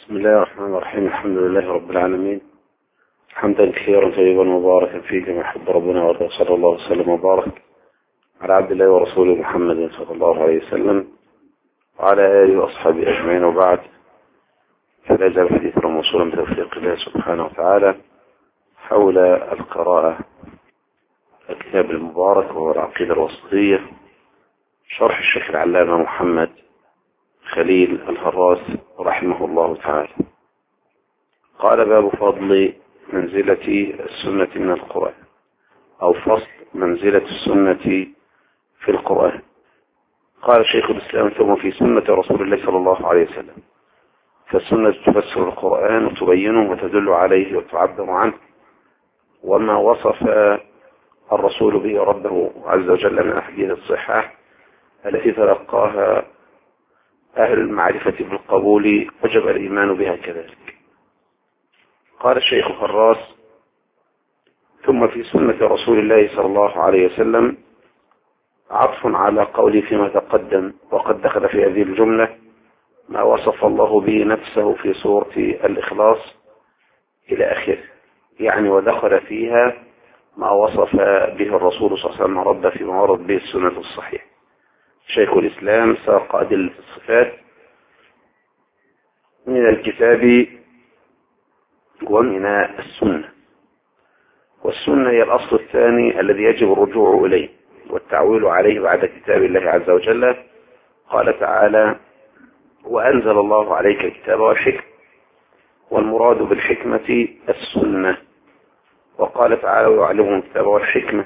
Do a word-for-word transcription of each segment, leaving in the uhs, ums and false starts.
بسم الله الرحمن الرحيم. الحمد لله رب العالمين، حمدا كثيرا طيبا مباركا فيه كما يحب ربنا ويرضى. صلى الله وسلم وبارك على عبد الله ورسوله محمد صلى الله عليه وسلم وعلى آله وأصحابه أجمعين، وبعد. فلا يزال حديثنا موصولا بتوفيق الله سبحانه وتعالى حول القراءة الكتاب المبارك وهو العقيدة الوسطية، شرح الشيخ العلامة محمد خليل الهراس رحمه الله تعالى. قال: باب فضل منزلة السنة من القرآن، أو فصل منزلة السنة في القرآن. قال شيخ الإسلام: ثم في سنة رسول الله صلى الله عليه وسلم، فالسنة تفسر القرآن وتبينه وتدل عليه وتعبر عنه، وما وصف الرسول به ربه عز وجل من أحاديث الصحاح التي تلقاها أهل المعرفة بالقبول وجب الإيمان بها كذلك. قال الشيخ الخراس: ثم في سنة رسول الله صلى الله عليه وسلم عطف على قولي فيما تقدم، وقد دخل في هذه الجملة ما وصف الله به نفسه في سورة الإخلاص إلى آخره، يعني ودخل فيها ما وصف به الرسول صلى الله عليه وسلم ربه فيما ورد به السنة الصحيح. شيخ الإسلام ساق أدلة الصفات من الكتاب ومن السنة، والسنة هي الأصل الثاني الذي يجب الرجوع إليه والتعويل عليه بعد كتاب الله عز وجل. قال تعالى: وأنزل الله عليك الكتاب والحكمة، والمراد بالحكمة السنة. وقال تعالى: ويعلمهم الكتاب والحكمة.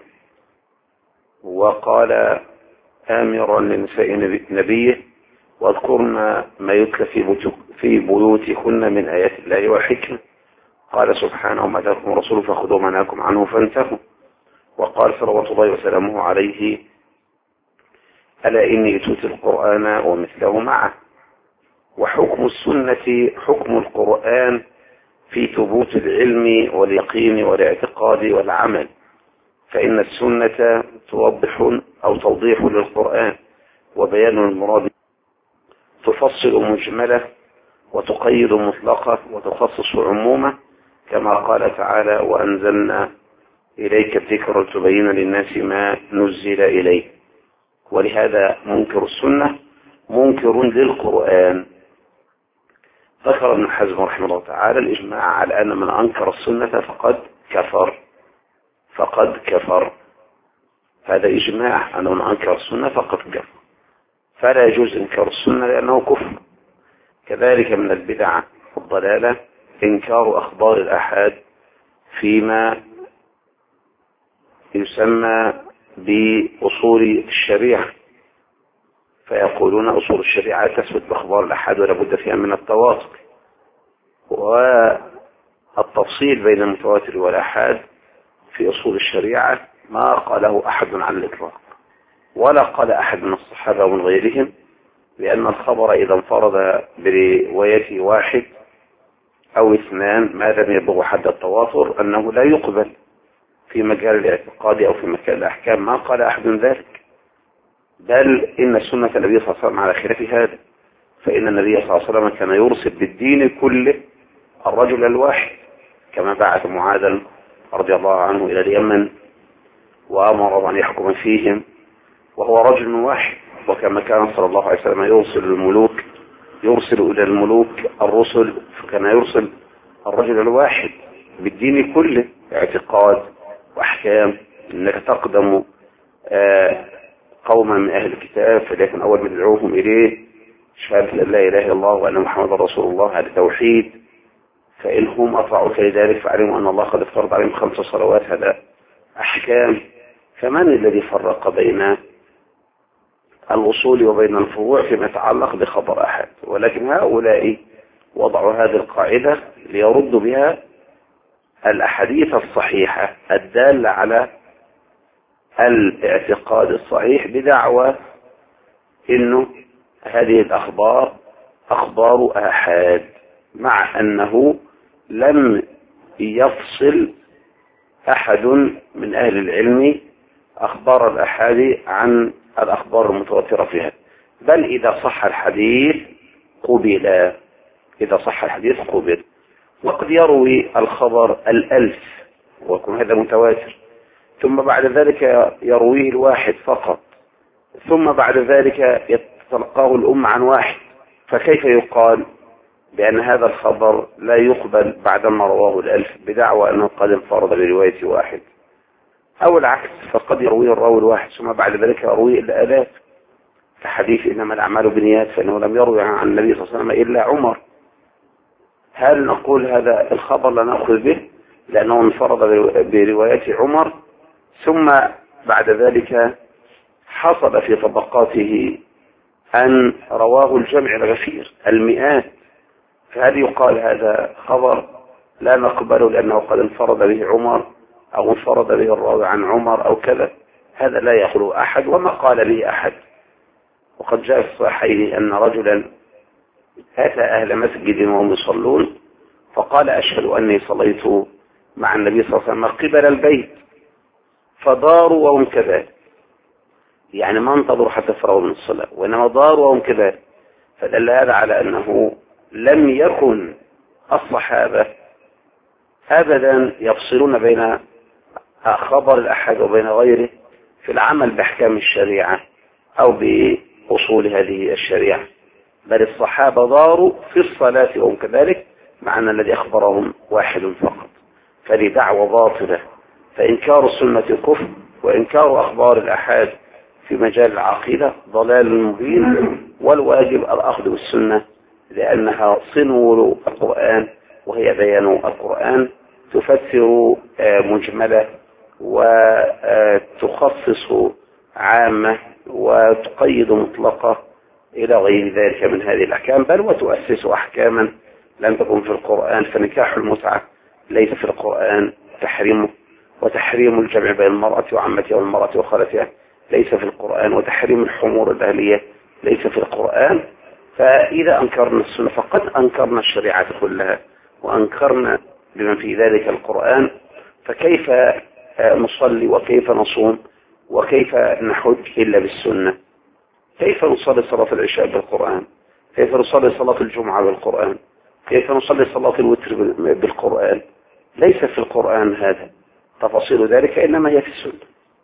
وقال آمرا لنساء نبيه: واذكرن ما يتلى في بيوتكن من آيات الله والحكمة. قال سبحانه: ما آتاكم الرسول فخذوه ما نهاكم عنه فانتهوا. وقال صلوات الله وسلامه عليه: ألا إني أوتيت القرآن ومثله معه. وحكم السنة حكم القرآن في ثبوت العلم واليقين والاعتقاد والعمل، فإن السنة توضح أو توضيح للقرآن وبيان المراد، تفصل مجملة وتقيد مطلقة وتخصص عمومة، كما قال تعالى: وأنزلنا إليك الذكر لتبين للناس ما نزل إليه. ولهذا منكر السنة منكر للقرآن. ذكر ابن حزم رحمه الله تعالى الإجماع على أن من أنكر السنة فقد كفر فقد كفر هذا إجماع أن من أنكر السنة فقد كفر، فلا يجوز إنكار السنة لأنه كفر. كذلك من البدع والضلالة إنكار أخبار الآحاد فيما يسمى بأصول الشريعة، فيقولون أصول الشريعة تثبت بأخبار الآحاد ولا بد فيها من التواصل. والتفصيل بين المتواتر والآحاد في أصول الشريعة ما قاله أحد على الإطلاق، ولا قال أحد من الصحابة ومن غيرهم، لأن الخبر إذا انفرد برواية واحد أو اثنان ما لم يبلغ حد التواتر أنه لا يقبل في مجال الاعتقاد أو في مجال الأحكام. ما قال أحد ذلك، بل إن سنة النبي صلى الله عليه وسلم على خلاف هذا، فإن النبي صلى الله عليه وسلم كان يرسل بالدين كله الرجل الواحد، كما بعث معاذا رضي الله عنه إلى اليمن وأمر أن يحكم فيهم وهو رجل واحد، وكما كان صلى الله عليه وسلم يرسل الملوك يرسل إلى الملوك الرسل، فكان يرسل الرجل الواحد بالدين كله، اعتقاد وأحكام. إنك تقدم قوما من أهل الكتاب فليكن أول من يدعوهم إليه شهادة أن لا إله إلا الله وأن محمد رسول الله، هذا توحيد. فإنهم أطاعوك لذلك فعلموا أن الله قد افترض عليهم خمس صلوات، هذا أحكام. فمن الذي فرق بين الأصول وبين الفروع فيما يتعلق بخبر أحد؟ ولكن هؤلاء وضعوا هذه القاعدة ليردوا بها الأحاديث الصحيحة الدالة على الاعتقاد الصحيح بدعوى إنه هذه الأخبار أخبار آحاد، مع أنه لم يفصل أحد من أهل العلم أخبار الآحاد عن الأخبار المتواترة فيها، بل إذا صح الحديث قبل إذا صح الحديث قبل. وقد يروي الخبر الألف ويكون هذا متواتر، ثم بعد ذلك يرويه الواحد فقط، ثم بعد ذلك يتلقاه الأمة عن واحد، فكيف يقال بأن هذا الخبر لا يقبل بعدما رواه الألف بدعوى أنه قد انفرد برواية واحد؟ أو العكس، فقد يرويه الراوي الواحد ثم بعد ذلك يرويه الآلاف، كحديث إنما الأعمال بالنيات فإنه لم يروي عن النبي صلى الله عليه وسلم إلا عمر. هل نقول هذا الخبر لا نأخذ به لأنه انفرد برواية عمر، ثم بعد ذلك حصل في طبقاته أن رواه الجمع الغفير المئات، فهل يقال هذا خبر لا نقبله لأنه قد انفرد به عمر أو انفرد به الراوي عن عمر أو كذا؟ هذا لا يخلو أحد وما قال به أحد. وقد جاء في الصحيح أن رجلا أتى أهل مسجد وهم يصلون فقال أشهد أني صليت مع النبي صلى الله عليه وسلم قبل البيت، فداروا وهم كذلك، يعني ما انتظروا حتى فرغوا من الصلاة وإنما داروا وهم كذلك، فدل هذا على أنه لم يكن الصحابة أبدا يفصلون بين خبر الأحد وبين غيره في العمل بأحكام الشريعة أو بأصول هذه الشريعة، بل الصحابة داروا في الصلاة وهم كذلك مع أن الذي أخبرهم واحد فقط. فلي دعوة باطلة، فإنكار السنة كفر، وإنكار أخبار الأحاد في مجال العقيدة ضلال مبين، والواجب الأخذ بالسنة لأنها صنو القرآن وهي بيان القرآن، تفسر مجملة وتخصص عامة وتقيد مطلقة إلى غير ذلك من هذه الأحكام، بل وتؤسس أحكاما لم تكن في القرآن. فنكاح المتعة ليس في القرآن تحريمه، وتحريم الجمع بين المرأة وعمتها والمرأة وخالتها ليس في القرآن، وتحريم الحمور الأهلية ليس في القرآن. فإذا أنكرنا السنة فقد أنكرنا الشريعة كلها وأنكرنا بما في ذلك القرآن، فكيف نصلي وكيف نصوم وكيف نحج إلا بالسنة؟ كيف نصلي صلاة العشاء بالقرآن؟ كيف نصلي صلاة الجمعة بالقرآن؟ كيف نصلي صلاة الوتر بالقرآن؟ ليس في القرآن هذا، تفاصيل ذلك إنما هي في السنة.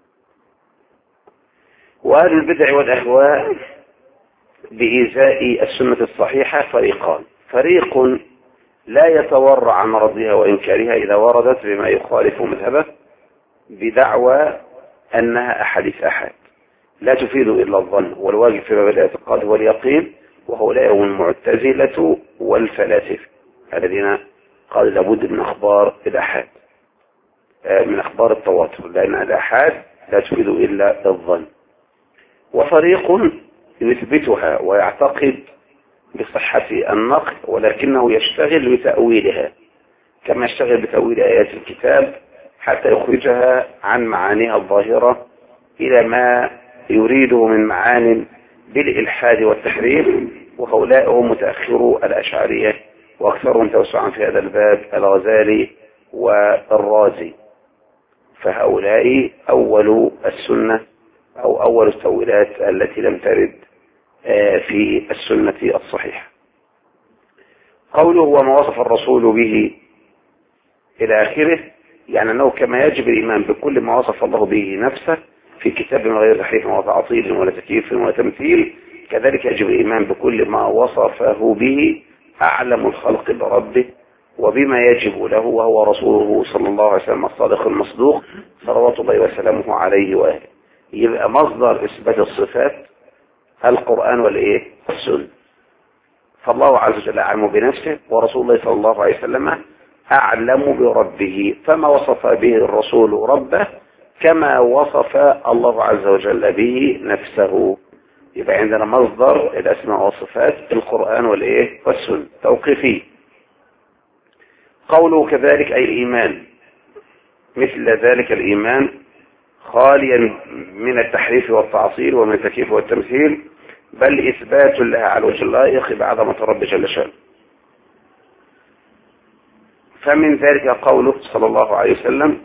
وأهل البدع والأهواء بإيذاء السنة الصحيحة فريقان: فريق لا يتورع عن رضها وإنكارها إذا وردت بما يخالف مذهبه بدعوى أنها أحاديث أحد لا تفيد إلا الظن، والواجب في باب الاعتقاد واليقين، وهؤلاء هم المعتزلة والفلاسفة الذين قال لابد من أخبار الأحاد، من أخبار التواتر، لأن الأحاد لا تفيد إلا الظن. وفريق يثبتها ويعتقد بصحة النقل ولكنه يشتغل بتأويلها كما يشتغل بتأويل آيات الكتاب حتى يخرجها عن معانيها الظاهرة إلى ما يريده من معان بالإلحاد والتحريف، وهؤلاء هم متأخرو الأشعرية، وأكثرهم توسعا في هذا الباب الغزالي والرازي. فهؤلاء أول السنة أو أول التأويلات التي لم ترد في السنة الصحيحة. قوله وما وصف الرسول به إلى آخره، يعني أنه كما يجب الإيمان بكل ما وصف الله به نفسه في كتاب من غير تحريف ولا تعطيل ولا تكييف ولا تمثيل، كذلك يجب الإيمان بكل ما وصفه به أعلم الخلق بربه وبما يجب له، وهو رسوله صلى الله عليه وسلم الصادق المصدوق صلوات الله وسلامه عليه وآله. يبقى مصدر إثبات الصفات القرآن والإيه؟ السنة. فالله عز وجل أعلم بنفسه، ورسول الله صلى الله عليه وسلم أعلم بربه، فما وصف به الرسول ربه كما وصف الله عز وجل به نفسه. يبقى عندنا مصدر الأسماء والصفات القرآن والإيه؟ والسنة توقيفي. قوله كذلك أي الإيمان مثل ذلك الإيمان خاليا من التحريف والتعطيل ومن التكييف والتمثيل، بل إثبات لها على وجه اللائق بعظمة رب جل شأنه. فمن ذلك قوله صلى الله عليه وسلم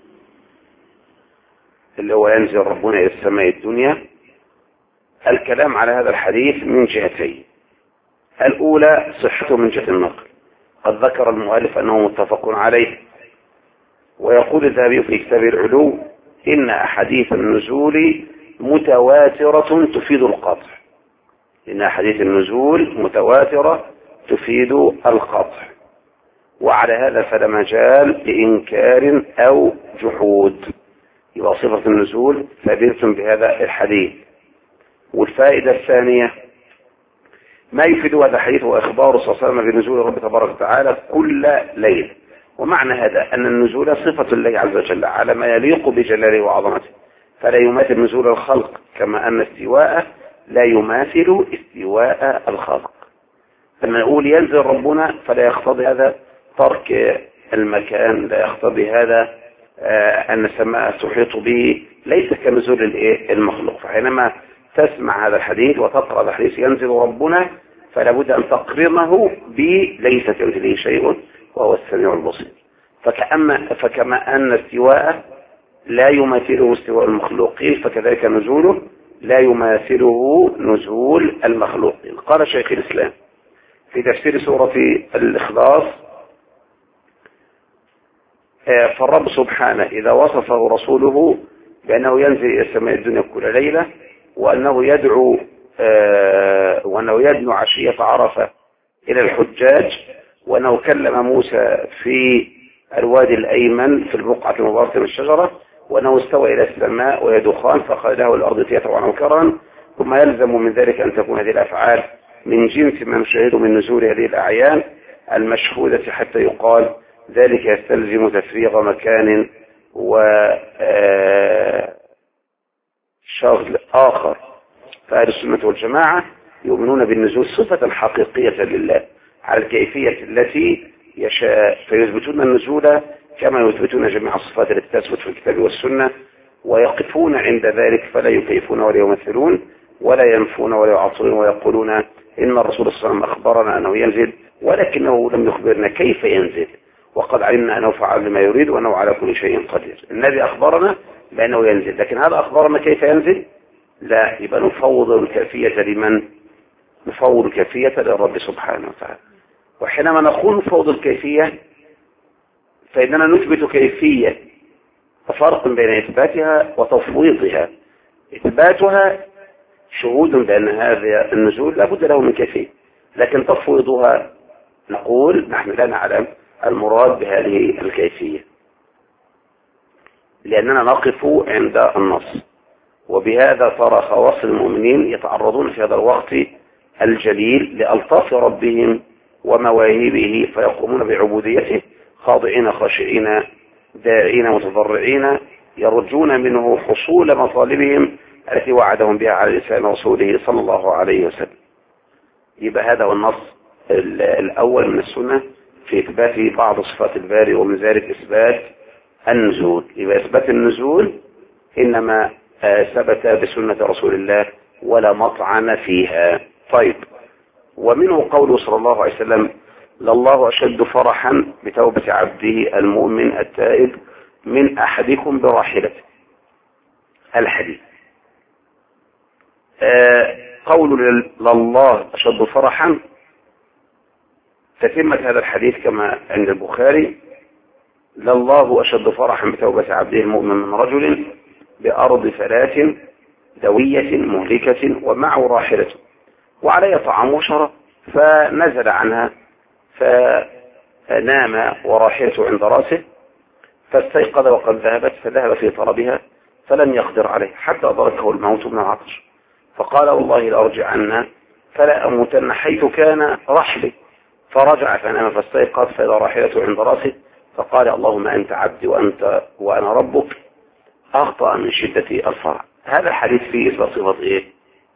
اللي هو ينزل ربنا إلى السماء الدنيا. الكلام على هذا الحديث من جهتين: الأولى صحته من جهة النقل، قد ذكر المؤلف أنه متفق عليه، ويقول الذهبي في كتاب العلو إن أحاديث النزول متواترة تفيد القطع، إن أحاديث النزول متواترة تفيد القطع، وعلى هذا فلا مجال لإنكار أو جحود. يبقى صفة النزول ثابتة بهذا الحديث. والفائدة الثانية ما يفيد هذا الحديث هو إخبار صلى الله عليه وسلم بنزول رب تبارك وتعالى كل ليل، ومعنى هذا أن النزول صفة الله عز وجل على ما يليق بجلاله وعظمته، فلا يماثل نزول الخلق، كما أن استواء لا يماثل استواء الخلق. لما نقول ينزل ربنا فلا يقتضي هذا ترك المكان، لا يقتضي هذا أن السماء تحيط به، ليس كنزول المخلوق. فحينما تسمع هذا الحديث وتقرأ هذا الحديث ينزل ربنا فلا بد أن تقرنه بليس كمثله شيء وهو السميع البصير. فكأما فكما أن استواء لا يماثله استواء المخلوقين، فكذلك نزوله لا يماثله نزول المخلوقين. قال شيخ الإسلام في تفسير سورة الإخلاص: فالرب سبحانه إذا وصفه رسوله بأنه ينزل إلى السماء الدنيا كل ليلة، وأنه يدعو وأنه يدنو عشية عرفة إلى الحجاج، وأنه كلم موسى في الوادي الأيمن في البقعة المباركة من الشجرة، وأنه استوى إلى السماء وهي دخان فقال له الأرض ائتيا طوعا وكرها، ثم يلزم من ذلك أن تكون هذه الأفعال من جنس ما نشاهده من نزول هذه الأعيان المشهودة، حتى يقال ذلك يستلزم تفريغ مكان وشغل آخر. فأهل السنة والجماعة يؤمنون بالنزول صفة حقيقية لله على الكيفية التي يشاء، فيثبتون النزول كما يثبتون جميع الصفات التي تثبت في الكتاب والسنة، ويقفون عند ذلك فلا يكيفون ولا يمثلون ولا ينفون ولا يعطلون، ويقولون إن الرسول صلى الله عليه وسلم أخبرنا أنه ينزل ولكنه لم يخبرنا كيف ينزل، وقد علمنا أنه فعل لما يريد وأنه على كل شيء قدير. النبي أخبرنا بأنه ينزل، لكن هذا أخبرنا كيف ينزل؟ لا، يبقى نفوض الكيفية لمن؟ نفوض الكيفية للرب سبحانه وتعالى. وحينما نقول نفوض الكيفية فإننا نثبت كيفية، فرق بين إثباتها وتفويضها. إثباتها شهود بأن هذا النزول لا بد له من كيفية، لكن تفويضها نقول نحن لا نعلم المراد بهذه الكيفية، لأننا نقف عند النص. وبهذا ترى خواص المؤمنين يتعرضون في هذا الوقت الجليل لألطاف ربهم ومواهبه، فيقومون بعبوديته خاضعين خاشعين داعين متضرعين، يرجون منه حصول مطالبهم التي وعدهم بها على لسان رسوله صلى الله عليه وسلم. يبقى هذا هو النص الأول من السنة في إثبات بعض صفات الباري، ومن ذلك إثبات النزول. يبقى إثبات النزول إنما ثبت بسنة رسول الله ولا مطعن فيها. طيب، ومنه قوله صلى الله عليه وسلم: لله أشد فرحا بتوبة عبده المؤمن التائب من أحدكم براحلته. الحديث آه قول لله أشد فرحا تتمة هذا الحديث كما عند البخاري: لله أشد فرحا بتوبة عبده المؤمن من رجل بأرض فلاة دوية مهلكة ومعه راحلته وعليه طعام وشراب، فنزل عنها فنام وراحلته عند راسه، فاستيقظ وقد ذهبت، فذهب في طلبها فلم يقدر عليه حتى أدركه الموت من العطش، فقال: والله لأرجعن فلا أموتن حيث كان رحلي، فرجع فنام فاستيقظ فإذا راحلته عند راسه، فقال: اللهم أنت عبدي وأنت وأنا ربك، أخطأ من شدة الفرح. هذا الحديث فيه إثبات صفة إيه؟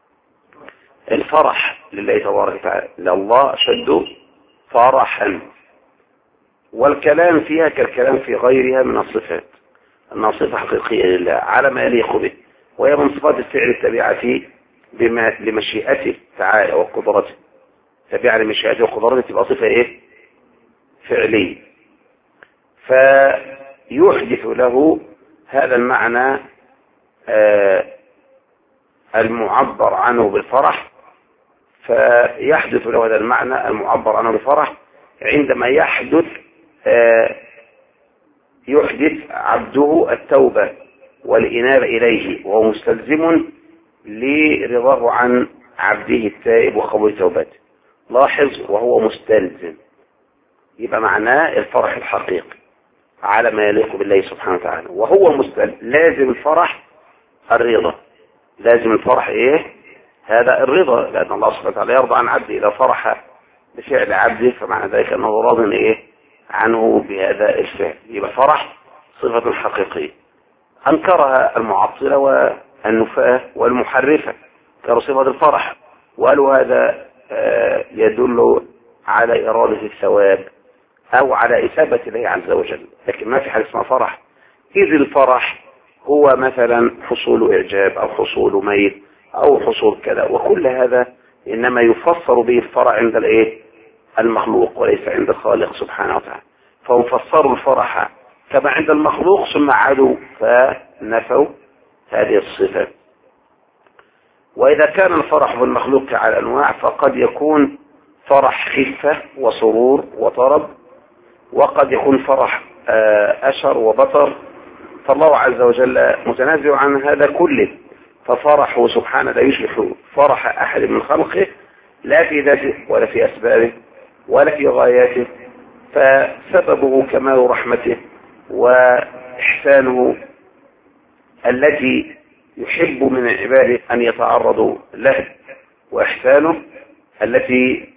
الفرح لله تبارك وتعالى، لله أشد فرحا، والكلام فيها كالكلام في غيرها من الصفات، أنها صفة حقيقية لله على ما يليق به، وهي من صفات الفعل التابعة بما لمشيئته تعالى وقدرته، تابعة لمشيئته وقدرته، تبقى صفة إيه؟ فعلية، فيحدث له هذا المعنى آه المعبر عنه بالفرح، فيحدث له هذا المعنى المعبر عنه بفرح عندما يحدث يحدث عبده التوبة والإنابة إليه وهو مستلزم لرضاه عن عبده التائب وقبول توبته. لاحظ وهو مستلزم، يبقى معناه الفرح الحقيقي على ما يليق بالله سبحانه وتعالى. وهو مستلزم لازم الفرح الرضا، لازم الفرح ايه؟ هذا الرضا، لأن الله سبحانه وتعالى يرضى عن عبده إذا فرح بفعل عبده، فمعنى ذلك أنه راض ايه عنه بهذا الفعل، يبقى فرح صفة حقيقية. أنكرها المعطلة والنفاة والمحرفة كانوا صفة الفرح، وقالوا هذا يدل على إرادة الثواب أو على إثابة الله عز وجل، لكن ما في حاجة اسمها فرح. إذ الفرح هو مثلا حصول إعجاب أو حصول ميل أو حصول كذا، وكل هذا إنما يفسر به الفرح عند الإيه؟ المخلوق وليس عند الخالق سبحانه وتعالى. فهم فسروا الفرح كما عند المخلوق ثم عادوا فنفوا هذه الصفة. وإذا كان الفرح بالمخلوق على أنواع، فقد يكون فرح خفة وسرور وطرب، وقد يكون فرح أشر وبطر، فالله عز وجل متنازع عن هذا كله، ففرحه سبحانه لا يشبه فرح أحد من خلقه لا في ذاته ولا في أسبابه ولا في غاياته، فسببه كمال رحمته وإحسانه التي يحب من عباده أن يتعرضوا له، وإحسانه التي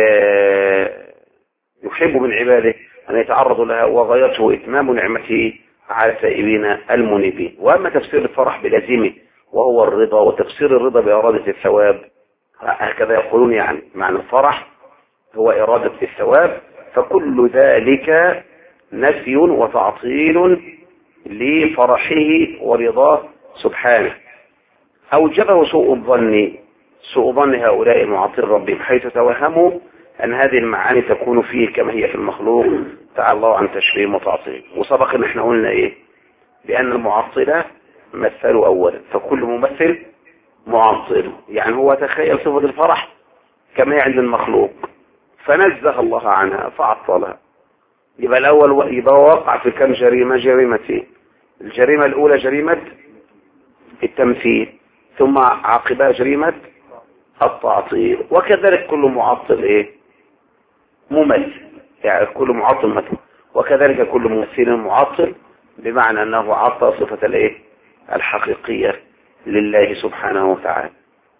يحب من عباده أن يتعرضوا لها، وغايته إتمام نعمته على التائبين المنيبين. وأما تفسير الفرح بلازمه وهو الرضا، وتفسير الرضا بإرادة الثواب، هكذا يقولون يعني معنى الفرح هو إرادة الثواب، فكل ذلك نفي وتعطيل لفرحه ورضاه سبحانه. أوجبه سوء الظن سوء ظن هؤلاء المعطل ربهم، حيث توهموا أن هذه المعاني تكون فيه كما هي في المخلوق، تعالى الله عن تشبيه وتعطيل. وسبق ان احنا قلنا ايه؟ بأن المعطلة مثلوا أولا، فكل ممثل معطل، يعني هو تخيل صفة الفرح كما هي عند المخلوق فنزه الله عنها فعطلها. يبقى الأول يبقى وقع في كم جريمة؟ جريمتين. الجريمة الأولى جريمة التمثيل، ثم عقبها جريمة التعطيل. وكذلك كل معطل ايه؟ ممثل، يعني كل معطل مثل، وكذلك كل ممثل معطل، بمعنى انه عطل صفة الايه؟ الحقيقية لله سبحانه وتعالى.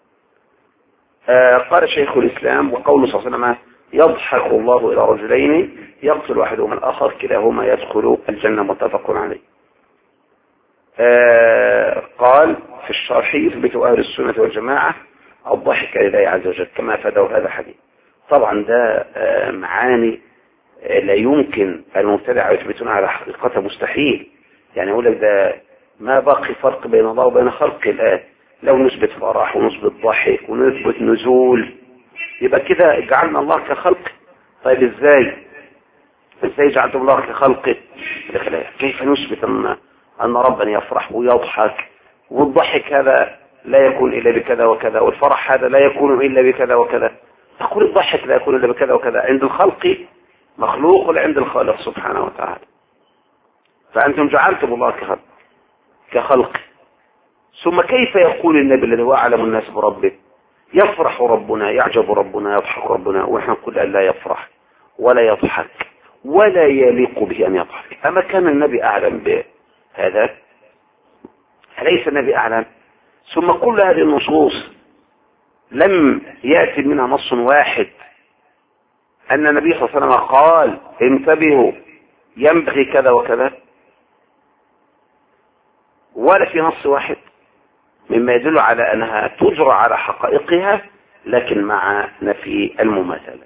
آه قال شيخ الإسلام: وقول صلى الله عليه وسلم: يضحك الله إلى رجلين يقتل أحدهما الآخر كلاهما يدخل الجنة، متفق عليه. آه قال في الشرح: يثبت أهل السنة والجماعة الضحك لله عز وجل كما أفادوا هذا الحديث. طبعا ده آه معاني آه لا يمكن المبتدع يثبتون على حقيقتها، مستحيل. يعني يقول لك ده ما باقي فرق بين الله وبين خلقه الآن، لو نثبت فرح ونثبت ضحك ونثبت نزول يبقى كده جعلنا الله كخلق. طيب ازاي ازاي جعلتم الله كخلقه؟ كيف نثبت ان ان ربنا يفرح ويضحك، والضحك هذا لا يكون الا بكذا وكذا، والفرح هذا لا يكون الا بكذا وكذا؟ تقول الضحك لا يكون الا بكذا وكذا عند الخلق مخلوق ولا عند الخالق سبحانه وتعالى؟ فانتم جعلتم الله كخلق كخلق ثم كيف يقول النبي الذي هو أعلم الناس بربه: يفرح ربنا، يعجب ربنا، يضحك ربنا، ونحن نقول أن لا يفرح ولا يضحك ولا يليق به أن يضحك؟ أما كان النبي أعلم بهذا؟ أليس النبي أعلم؟ ثم كل هذه النصوص لم يأتي منها نص واحد أن النبي صلى الله عليه وسلم قال: انتبهوا ينبغي كذا وكذا، ولا في نص واحد، مما يدل على أنها تجرى على حقائقها لكن مع نفي المماثلة.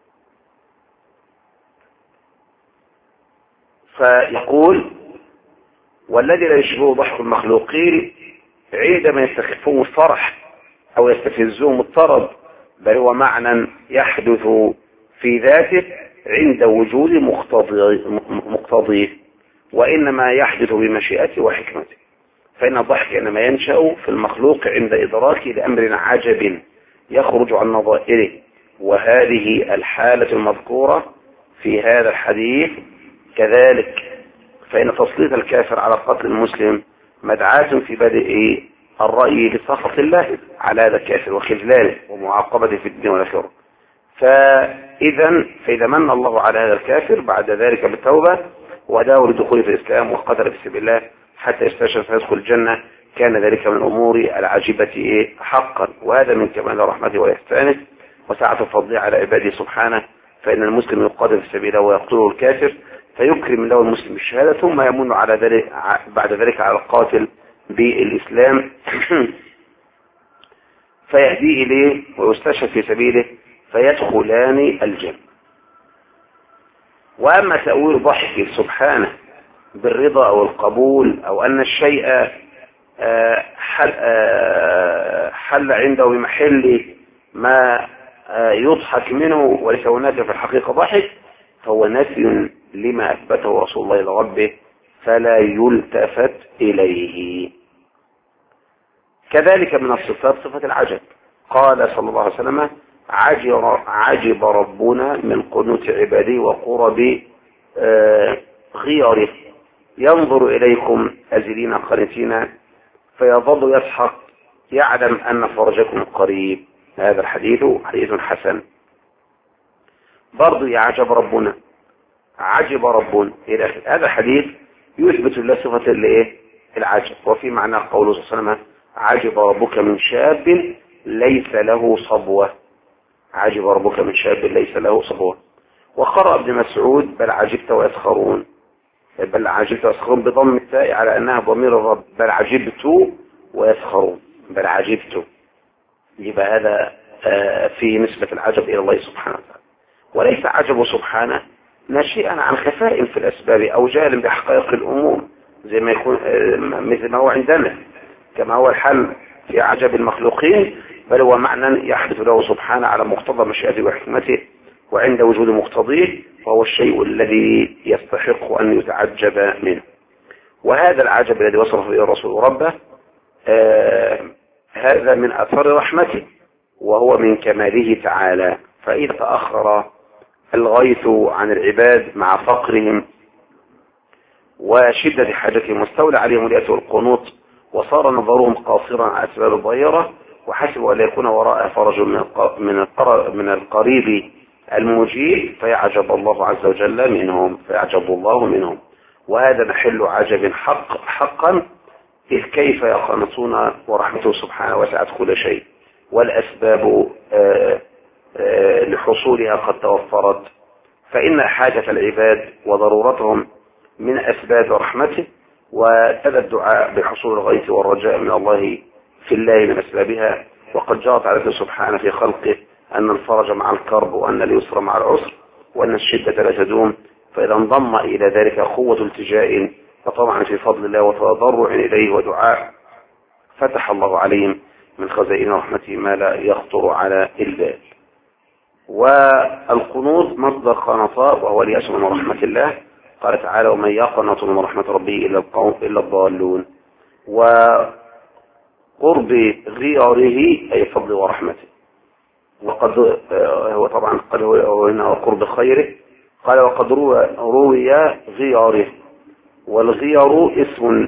فيقول: والذي لا يشبه ضحك المخلوقين عندما يستخفون الفرح أو يستفزهم الطرب، بل هو معنى يحدث في ذاته عند وجود مقتضيه، وإنما يحدث بمشيئته وحكمته. فإن الضحك إنما ينشأ في المخلوق عند إدراكه لأمر عجب يخرج عن نظائره. وهذه الحالة المذكورة في هذا الحديث كذلك، فإن تسليط الكافر على قتل المسلم مدعاة في بدء الرأي لسخط الله على هذا الكافر وخذلانه ومعاقبته في الدين والآخرة. فإذا فإذا من الله على هذا الكافر بعد ذلك بالتوبة ودعوه لدخول في الإسلام وقتل في سبيل الله حتى يستشهد فيدخل الجنة، كان ذلك من الأمور العجيبة حقا. وهذا من كمال رحمته وإحسانه وسعة فضله على عباده سبحانه، فإن المسلم يقاتل في سبيله ويقتله الكافر فيكرم له المسلم بالشهادة، ثم يمن على ذلك بعد ذلك على القاتل بالإسلام فيهدي إليه ويستشهد في سبيله فيدخلان الجنة. وأما تأويل ضحك سبحانه بالرضا أو القبول أو أن الشيء حل, حل عنده بمحل ما يضحك منه وليس هناك في الحقيقة ضحك، فهو نفي لما أثبته رسول الله لربه فلا يلتفت إليه. كذلك من الصفات صفة العجب، قال صلى الله عليه وسلم عجب ربنا من قنوت عباده وقرب غيره ينظر إليكم أزلين قانتين فيظل يضحك يعلم أن فرجكم قريب. هذا الحديث حديث حسن. برضو يعجب ربنا، عجب ربنا إلى آخره. هذا الحديث يثبت له صفة الايه العجب، وفي معنى قوله صلى الله عليه وسلم عجب ربك من شاب ليس له صبوة. عجب ربك من شاب ليس له صبوة. وقرأ ابن مسعود بل عجبت ويسخرون، بل عجبت ويسخرون بضم التاء على أنها ضمير الرب، بل عجبت ويسخرون، بل عجبت. يبقى هذا في نسبة العجب إلى الله سبحانه وتعالى، وليس عجبه سبحانه ناشئا عن خفاء في الأسباب أو جهل بحقائق الأمور زي ما يكون مثل ما هو عندنا كما هو الحال في عجب المخلوقين، بل هو معنى يحدث له سبحانه على مقتضى مشيئته وحكمته وعند وجود مقتضيه، وهو الشيء الذي يستحق أن يتعجب منه. وهذا العجب الذي وصف به الرسول ربه آه هذا من أثر رحمته وهو من كماله تعالى. فإذا تأخر الغيث عن العباد مع فقرهم وشدة حاجتهم واستولى عليهم اليأس والقنوط وصار نظرهم قاصرا على أسباب الظاهرة وحسبوا أن لا يكون وراء فرج من من القريب المجيب فيعجب الله عز وجل منهم فيعجب الله منهم. وهذا محل عجب حق حقا، إذ كيف يقنطون ورحمته سبحانه وسعت كل شيء والأسباب آآ آآ لحصولها قد توفرت، فإن حاجة العباد وضرورتهم من أسباب رحمته، وابتدى الدعاء بحصول الغيث والرجاء من الله في الله من أسبابها. وقد جاءت عليه سبحانه في خلقه أن الفرج مع الكرب وأن اليسر مع العسر وأن الشدة لا تدوم، فإذا انضم إلى ذلك قوة التجاء فطبعا في فضل الله وتضرع إليه ودعاء فتح الله عليهم من خزائن رحمته ما لا يخطر على البال. والقنوط مصدر قنطاء وهو اليأس من رحمة الله، قال تعالى ومن يقنط من رحمة ربه إلا القوم إلا الضالون. وقرب غيره أي فضل ورحمته، وقد هو طبعا قال هو هنا قرب خيره، قال وقد روي غياره، والغير اسم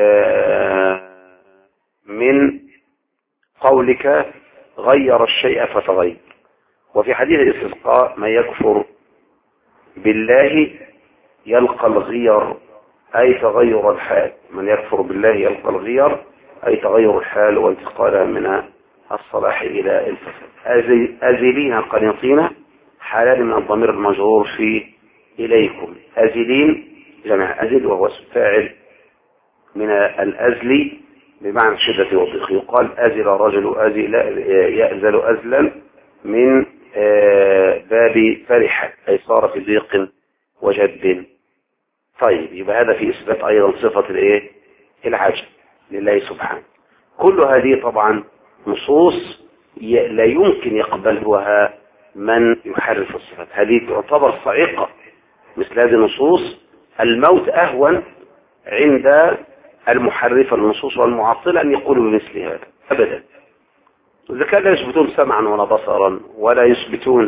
من قولك غير الشيء فتغير. وفي حديث الاستسقاء من يكفر بالله يلقى الغير أي تغير الحال، من يكفر بالله يلقى الغير أي تغير الحال وانتقالها من الصلاح إلى الفساد. أزلين قنطين حلال من الضمير المجرور في إليكم. أزلين جمع أزل وهو فاعل من الأزل بمعنى الشدة والضيق، يقال أزل رجل أزل يأزل أزلا من باب فرح أي صار في ضيق وجد. طيب يبقى هذا في إثبات أيضا صفة الإيه العجب لله سبحانه. كل هذه طبعا نصوص لا يمكن يقبلها من يحرف الصفات، هذه تعتبر صعقة. مثل هذه النصوص الموت أهون عند المحرف النصوص والمعطلة أن يقولوا بمثل هذا أبدا. إذا كان لا يثبتون سمعا ولا بصرا ولا يثبتون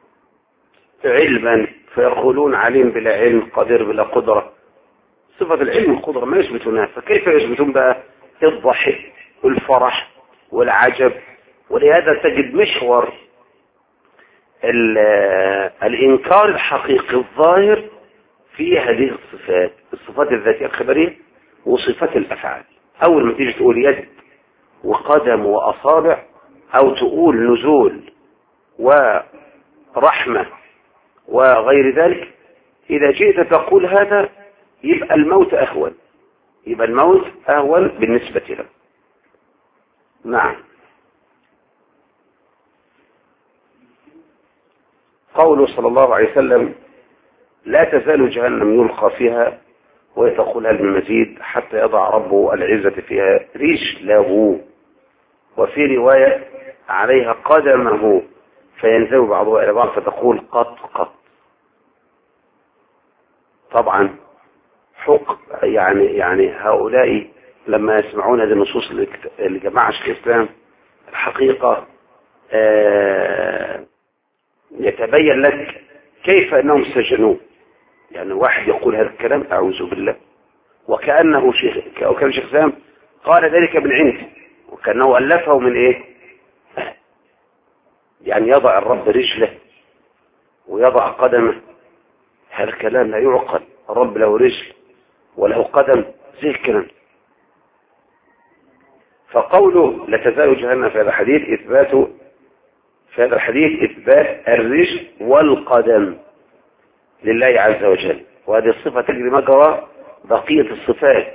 علما، فيقولون عليم بلا علم، قدير بلا قدرة. صفة العلم والقدرة ما يثبتونها، فكيف يثبتون بقى الضحك والفرح والعجب؟ ولهذا تجد محور الإنكار الحقيقي الظاهر في هذه الصفات، الصفات الذاتية الخبرية وصفات الأفعال. أول ما تيجي تقول يد وقدم وأصابع، أو تقول نزول ورحمة وغير ذلك، إذا جئت تقول هذا يبقى الموت أهون، يبقى الموت أهون بالنسبة له. نعم. قوله صلى الله عليه وسلم لا تزال جهنم يلقى فيها ويتقول هل من مزيد حتى يضع ربه العزة فيها رجله، وفي رواية عليها قدمه فينزوي بعضها إلى بعض فتقول قط قط. طبعا حق يعني يعني هؤلاء لما يسمعون هذه النصوص اللي جماعة الإسلام الحقيقة آه يتبين لك كيف أنهم سجنوه. يعني واحد يقول هذا الكلام أعوذ بالله، وكأنه شيخ، وكان شيخ سام قال ذلك من عنده، وكأنه ألفه من إيه؟ يعني يضع الرب رجله ويضع قدمه، هذا الكلام لا يعقل. الرب له رجل وله قدم زي الكلام. فقوله لا تزال جهنم في هذا الحديث إثبات في هذا الحديث إثبات الرجل والقدم لله عز وجل، وهذه الصفة تجري مجرى بقية الصفات،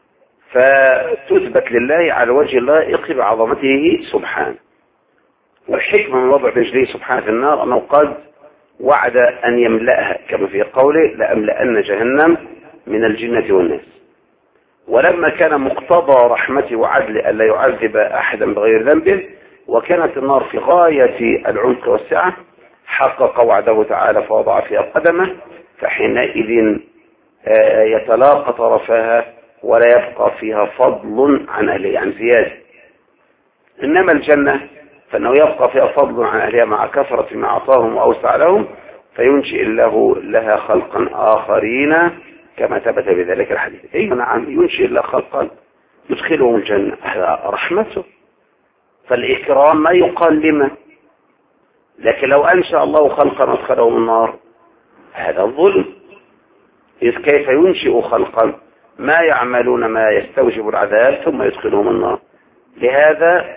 فتثبت لله على وجه اللائق بعظمته سبحانه. والحكمة من وضع رجليه سبحانه في النار أنه قد وعد أن يملأها كما في قوله لأملأن جهنم من الجنة والناس. ولما كان مقتضى رحمته وعدله ألا يعذب أحدا بغير ذنبه، وكانت النار في غاية العمق والسعة، حقق وعده تعالى فوضع فيها قدمه، فحينئذ يتلاقى طرفها ولا يبقى فيها فضل عن أهلها، يعني زيادة. إنما الجنة فإنه يبقى فيها فضل عن أهلها مع كثرة ما أعطاهم وأوسع لهم، فينشئ الله لها خلقا آخرين كما ثبت بذلك الحديث. أي نعم، ينشئ الله خلقا يدخلهم الجنة، هذا رحمته. فالإكرام ما يقال لما، لكن لو أنشأ الله خلقا أدخلهم النار هذا الظلم. إذ كيف ينشئ خلقا ما يعملون ما يستوجب العذاب ثم يدخلهم النار؟ لهذا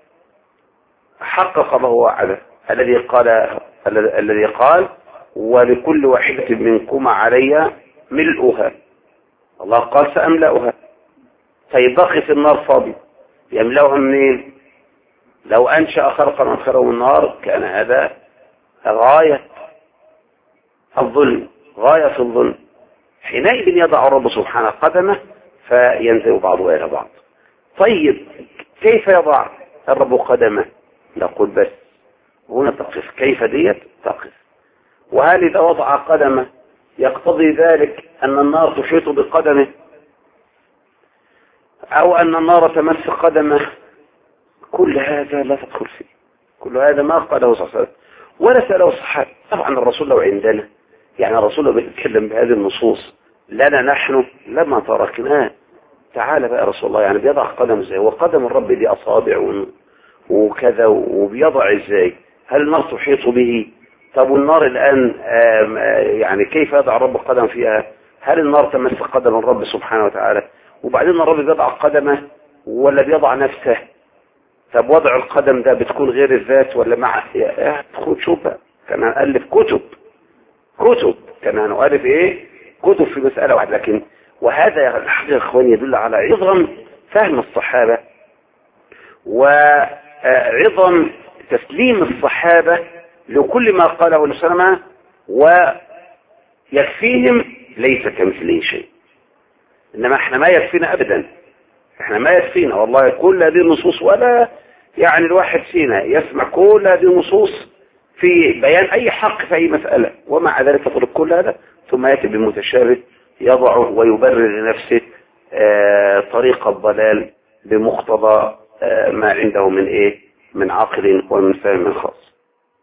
حقق الله وعده الذي قال الذي قال ولكل واحدة منكم علي ملؤها. الله قال سأملأها، فيبقي في النار فاضي، يملأها منين؟ لو أنشأ خلقا أدخلهم النار كان هذا غاية الظلم، غاية في الظلم. حينئذ يضع الرب سبحانه قدمه فينزل بعضها إلى بعض. طيب كيف يضع الرب قدمه؟ نقول بس هنا تقف، كيف ديت تقف. وهل إذا وضع قدمه يقتضي ذلك أن النار تحيط بقدمه أو أن النار تمس قدمه؟ كل هذا لا تدخل فيه، كل هذا ما قاله صلى الله عليه وسلم ولا سأله الصحابة. طبعا الرسول لو عندنا، يعني الرسول لو بيتكلم بهذه النصوص لنا نحن لما تركناه. تعالى بقى رسول الله، يعني بيضع قدم ازاي؟ وقدم الرب دي أصابع وكذا، وبيضع ازاي؟ هل النار تحيط به؟ طب والنار الآن يعني كيف يضع الرب قدم فيها؟ هل النار تمس قدم الرب سبحانه وتعالى؟ وبعدين الرب بيضع قدمه ولا بيضع نفسه؟ طب وضع القدم ده بتكون غير الذات ولا مع؟ تخد شوف بقى، كان هنألف كتب كتب كان هنؤلف ايه كتب في مسألة واحدة. لكن وهذا الحقيقة اخواني يدل على عظم فهم الصحابة وعظم تسليم الصحابة لكل ما قاله السلام، ويكفيهم ليس كمثله شيء. انما احنا ما يكفينا ابدا، احنا ما يكفينا والله كل هذه النصوص، ولا يعني الواحد فينا يسمع كل هذه النصوص في بيان اي حق في اي مسألة، ومع ذلك يترك كل هذا ثم يأتي بالمتشابه يضعه ويبرر لنفسه آه طريق الضلال بمقتضى آه ما عنده من ايه من عقل ومن فهم خاص.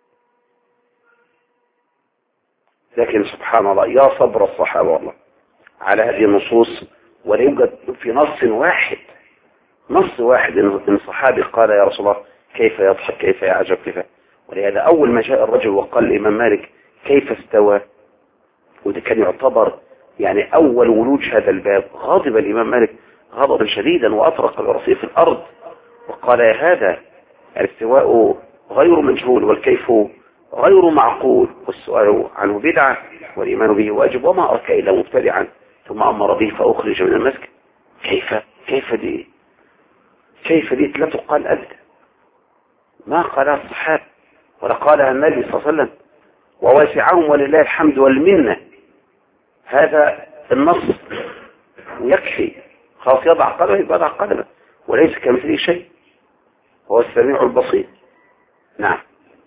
لكن سبحان الله يا صبر الصحابة والله على هذه النصوص، ولا يوجد في نص واحد نص واحد ان صحابي قال يا رسول الله كيف يضحك كيف يعجب كيف. ولهذا اول ما جاء الرجل وقال الامام مالك كيف استوى، وده كان يعتبر يعني اول ولوج هذا الباب، غاضب الامام مالك غضبا شديدا واطرق براسه في الارض وقال يا هذا الاستواء غير مجهول والكيف غير معقول والسؤال عنه بدعة والإيمان به واجب وما أرك إلا مبتدعا ثم أمر به فأخرج من المسجد. كيف كيف دي كيف دي لا تقال أبدا، ما قالها الصحابة ولا قالها النبي صلى الله عليه وسلم، وواسعهم ولله الحمد والمنة. هذا النص يكفي خلاص، يضع قدمه يضع قدمه وليس كمثله شيء، هو السميع البصير. نعم.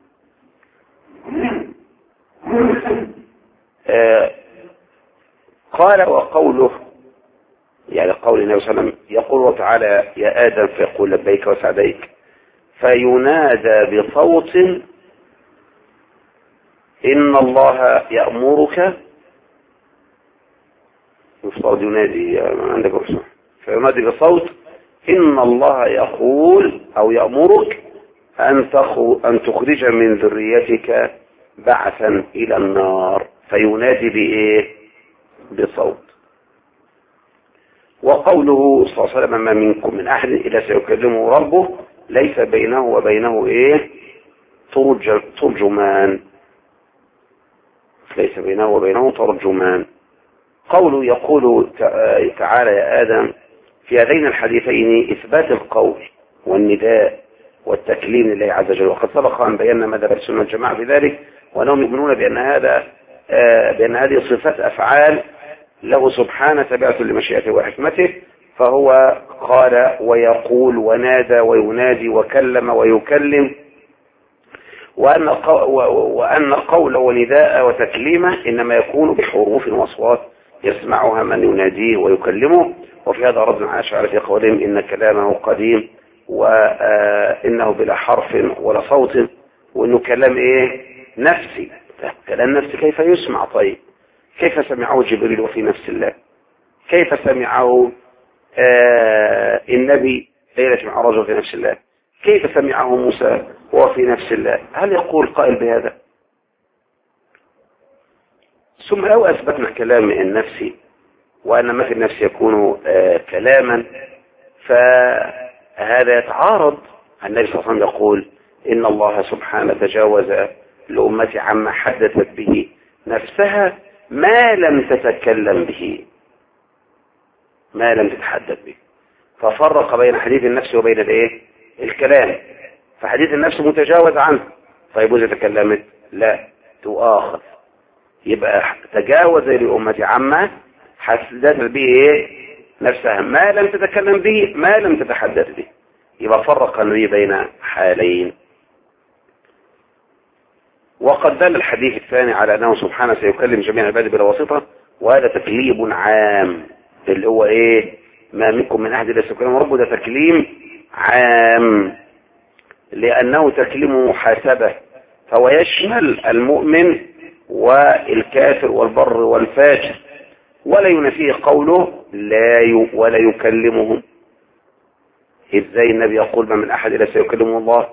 آه قال وقوله يعني قول النبي صلى الله عليه وسلم يقول تعالى يا آدم فيقول لبيك وسعديك فينادى بصوت إن الله يأمرك، يفترض ينادي عندك رسول، فينادي بصوت إن الله يقول أو يأمرك أن أن تخرج من ذريتك بعثا إلى النار، فينادي بإيه؟ بصوت. وقوله صلى الله عليه وسلم ما منكم من أحد إلا سيكلمه ربه ليس بينه وبينه إيه؟ ترجمان، ليس بينه وبينه ترجمان. قوله يقول تعالى يا آدم في هذين الحديثين إثبات القول والنداء والتكليم لله عز وجل، وقد سبق أن بينا مذهب السنة والجماعة في ذلك، وأنهم يؤمنون بأن هذا بأن هذه صفات أفعال له سبحانه تابعة لمشيئته وحكمته، فهو قال ويقول ونادى وينادي وكلم ويكلم، وأن وأن قول ونداء وتكليمه إنما يكون بحروف وأصوات يسمعها من يناديه ويكلمه. وفي هذا رد على الأشاعرة في قولهم إن كلامه قديم وإنه بلا حرف ولا صوت، وإنه كلام إيه؟ نفسي. كلام نفسي كيف يسمع؟ طيب كيف سمعه جبريل وفي نفس الله؟ كيف سمعه آه النبي ليلة معراج في نفس الله؟ كيف سمعه موسى وفي نفس الله؟ هل يقول قائل بهذا؟ ثم لو أثبتنا كلام النفسي وأن ما في النفس يكون آه كلاما، فهذا يتعارض. النبي صلى الله عليه وسلم يقول إن الله سبحانه تجاوز لأمتي عما حدثت به نفسها ما لم تتكلم به، ما لم تتحدث به، ففرق بين حديث النفس وبين الايه؟ الكلام. فحديث النفس متجاوز عنه، طيب وإذا تكلمت لا تؤاخذ، يبقى تجاوز لأمتي عما حدثت به ايه؟ نفسها ما لم تتكلم به ما لم تتحدث به، يبقى فرق النبي بين حالين. وقد دل الحديث الثاني على أنه سبحانه سيكلم جميع عباده بلا واسطة، وهذا تكليم عام اللي هو ايه؟ ما منكم من أحد إلا سيكلمه ربه، ده تكليم عام لأنه تكليم محاسبة، فهو يشمل المؤمن والكافر والبر والفاجر، ولا ينفيه قوله لا ي... ولا يكلمهم. ازاي النبي يقول ما من أحد إلا سيكلمه الله،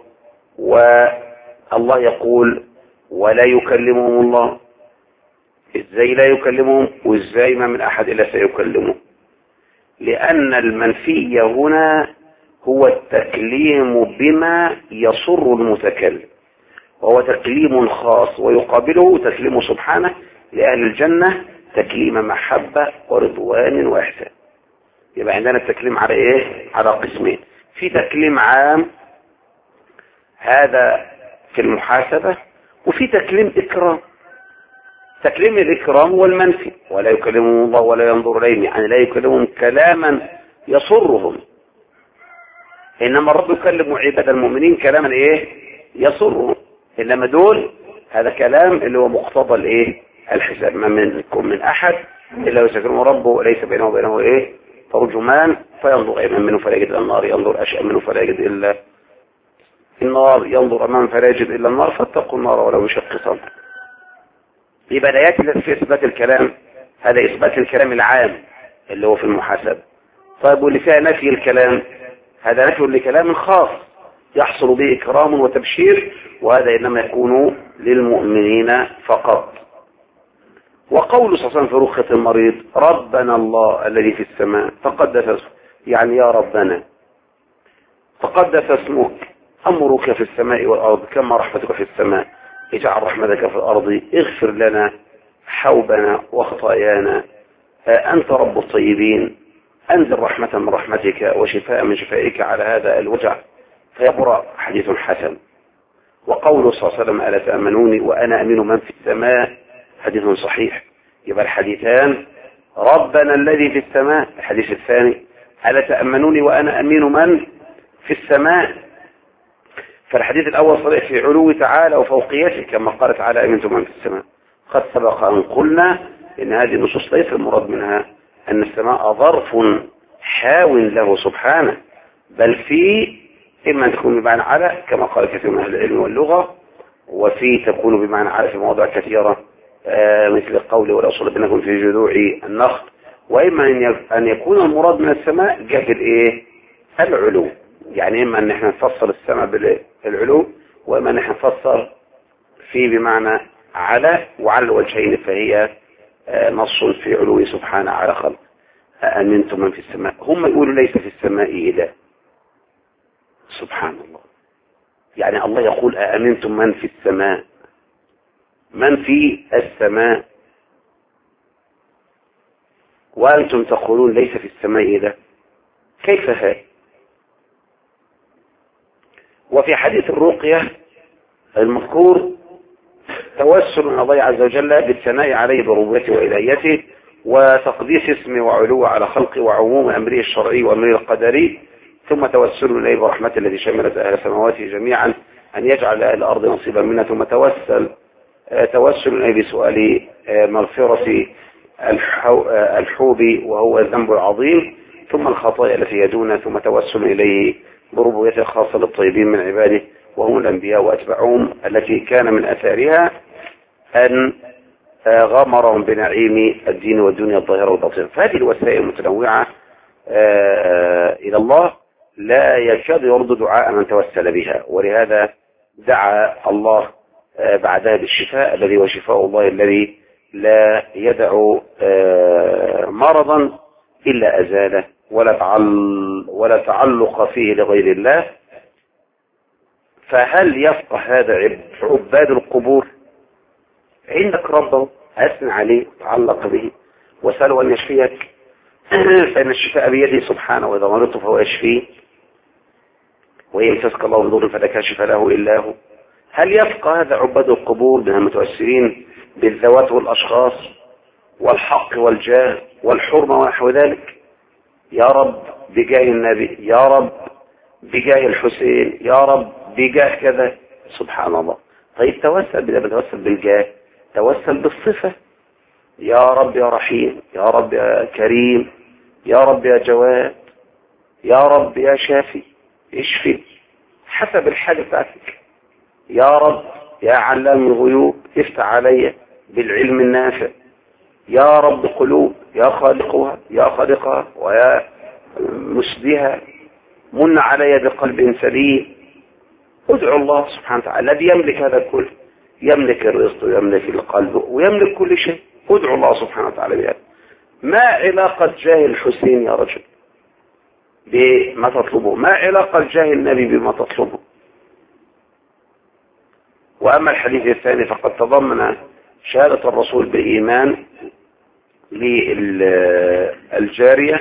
والله يقول ولا يكلمهم الله؟ ازاي لا يكلمهم وازاي ما من أحد إلا سيكلمه؟ لأن المنفي هنا هو التكليم بما يسر المتكلم، وهو تكليم خاص، ويقابله تكليم سبحانه لأهل الجنة تكليم محبة ورضوان وإحسان. يبقى عندنا التكليم على إيه؟ على قسمين، في تكليم عام هذا في المحاسبة، وفي تكليم إكرام. تكليم الإكرام هو المنفي، ولا يكلمهم الله ولا ينظر إليهم، يعني لا يكلمهم كلاما يسرهم، إنما الرب يكلم عباد المؤمنين كلاما إيه؟ يسرهم. إنما دول هذا كلام اللي هو مقتضى الإيه؟ الحساب. ما منكم من أحد إلا وسيكلمه ربه ليس بينه وبينه إيه؟ ترجمان، فينظر أيمن منه فلا يجد إلا النار، ينظر أشأم منه فلا يجد إلا النار ينظر أمام فلا يجد إلا النار فاتقوا النار ولو بشق تمر. يبقى الآيات التي في إثبات الكلام هذا إثبات الكلام العام اللي هو في المحاسبة. طيب واللي فيها نفي الكلام هذا نفي لكلام خاص يحصل به إكرام وتبشير، وهذا إنما يكون للمؤمنين فقط. وقول صلى الله عليه وسلم في رخة المريض ربنا الله الذي في السماء تقدس اسمك، يعني يا ربنا تقدس اسمك، أمرك في السماء والأرض كما رحمتك في السماء، اجعل رحمتك في الأرض، اغفر لنا حوبنا وخطايانا، أنت رب الطيبين، أنزل رحمة من رحمتك وشفاء من شفائك على هذا الوجع فيبرأ. حديث حسن. وقوله صلى الله عليه وسلم ألا تأمنوني وأنا أمين من في السماء، حديث صحيح. يبقى الحديثان ربنا الذي في السماء، الحديث الثاني ألا تأمنوني وأنا أمين من في السماء. فالحديث الأول صريح في علو تعالى وفوقيته كما قال تعالى أمنتم من في السماء. قد سبق أن قلنا إن هذه النصوص ليس المراد منها أن السماء ظرف حاو له سبحانه، بل في إما أن تكون بمعنى على كما قال كثير من أهل العلم واللغة، وفي تكون بمعنى على في مواضع كثيرة آه مثل قوله ولا صلب بينكم في جذوع النخل. وإما أن يكون المراد من السماء جهة الإيه؟ العلو، يعني إما أن احنا نفسر السماء بالعلو، وإما أن احنا نفسر في بمعنى على، وعلى الوجهين فهي آه نص في علو سبحانه على خلق. أأمنتم من في السماء، هم يقولوا ليس في السماء إله، سبحان الله. يعني الله يقول أأمنتم من في السماء، من في السماء، وأنتم تقولون ليس في السماء إله، كيف هذا؟ وفي حديث الرقية المذكور توسل من الله عز وجل بالثناء عليه بربوبيته وإلهيته وتقديس اسمه وعلوه على خلقه وعموم أمره الشرعي وأمره القدري، ثم توسل إليه برحمة الذي شملت أهل سماواته جميعا أن يجعل أهل الأرض نصيبا منها، ثم توسل توسل إليه بسؤال مغفرة الحوب وهو الذنب العظيم، ثم الخطايا التي يدونه، ثم توسل إليه بربوبيته الخاصة للطيبين من عباده وهم الأنبياء وأتباعهم التي كان من أثارها أن غمرهم بنعيم الدين والدنيا الظاهرة والباطنة. فهذه الوسائل المتنوعة إلى الله لا يكاد يرد دعاء من توسل بها، ولهذا دعا الله بعدها بالشفاء الذي هو شفاء الله الذي لا يدع مرضا إلا أزاله ولا تعل ولا تعلق فيه لغير الله. فهل يفقه هذا عباد القبور؟ عندك ربه أثنى عليه وتعلق به وسأله أن يشفيك، فإن الشفاء بيده سبحانه، وإذا مرضت فهو يشفيه، وإن يمسسك الله بضر فلا كاشف له إلا هو. هل يفقه هذا عباد القبور من المتوسلين بالذوات والأشخاص والحق والجاه والحرمة ونحو ذلك؟ يا رب بجاه النبي، يا رب بجاه الحسين، يا رب بجاه كذا، سبحان الله. طيب توسل بده، بتوسل بالجاه، توسل بالصفة، يا رب يا رحيم، يا رب يا كريم، يا رب يا جواد، يا رب يا شافي، اشفي حسب الحاجة بتاعتك، يا رب يا علام الغيوب افتح علي بالعلم النافع، يا رب قلوب، يا خالقها يا خالقها ويا مسدها، من علي بقلب سليم. ادعو الله سبحانه وتعالى الذي يملك هذا الكل، يملك الرزق ويملك القلب ويملك كل شيء. ادعو الله سبحانه وتعالى بهذا. ما علاقة جاه الحسين يا رجل بما تطلبه؟ ما علاقة جاه النبي بما تطلبه؟ وأما الحديث الثاني فقد تضمن شهادة الرسول بالإيمان للجارية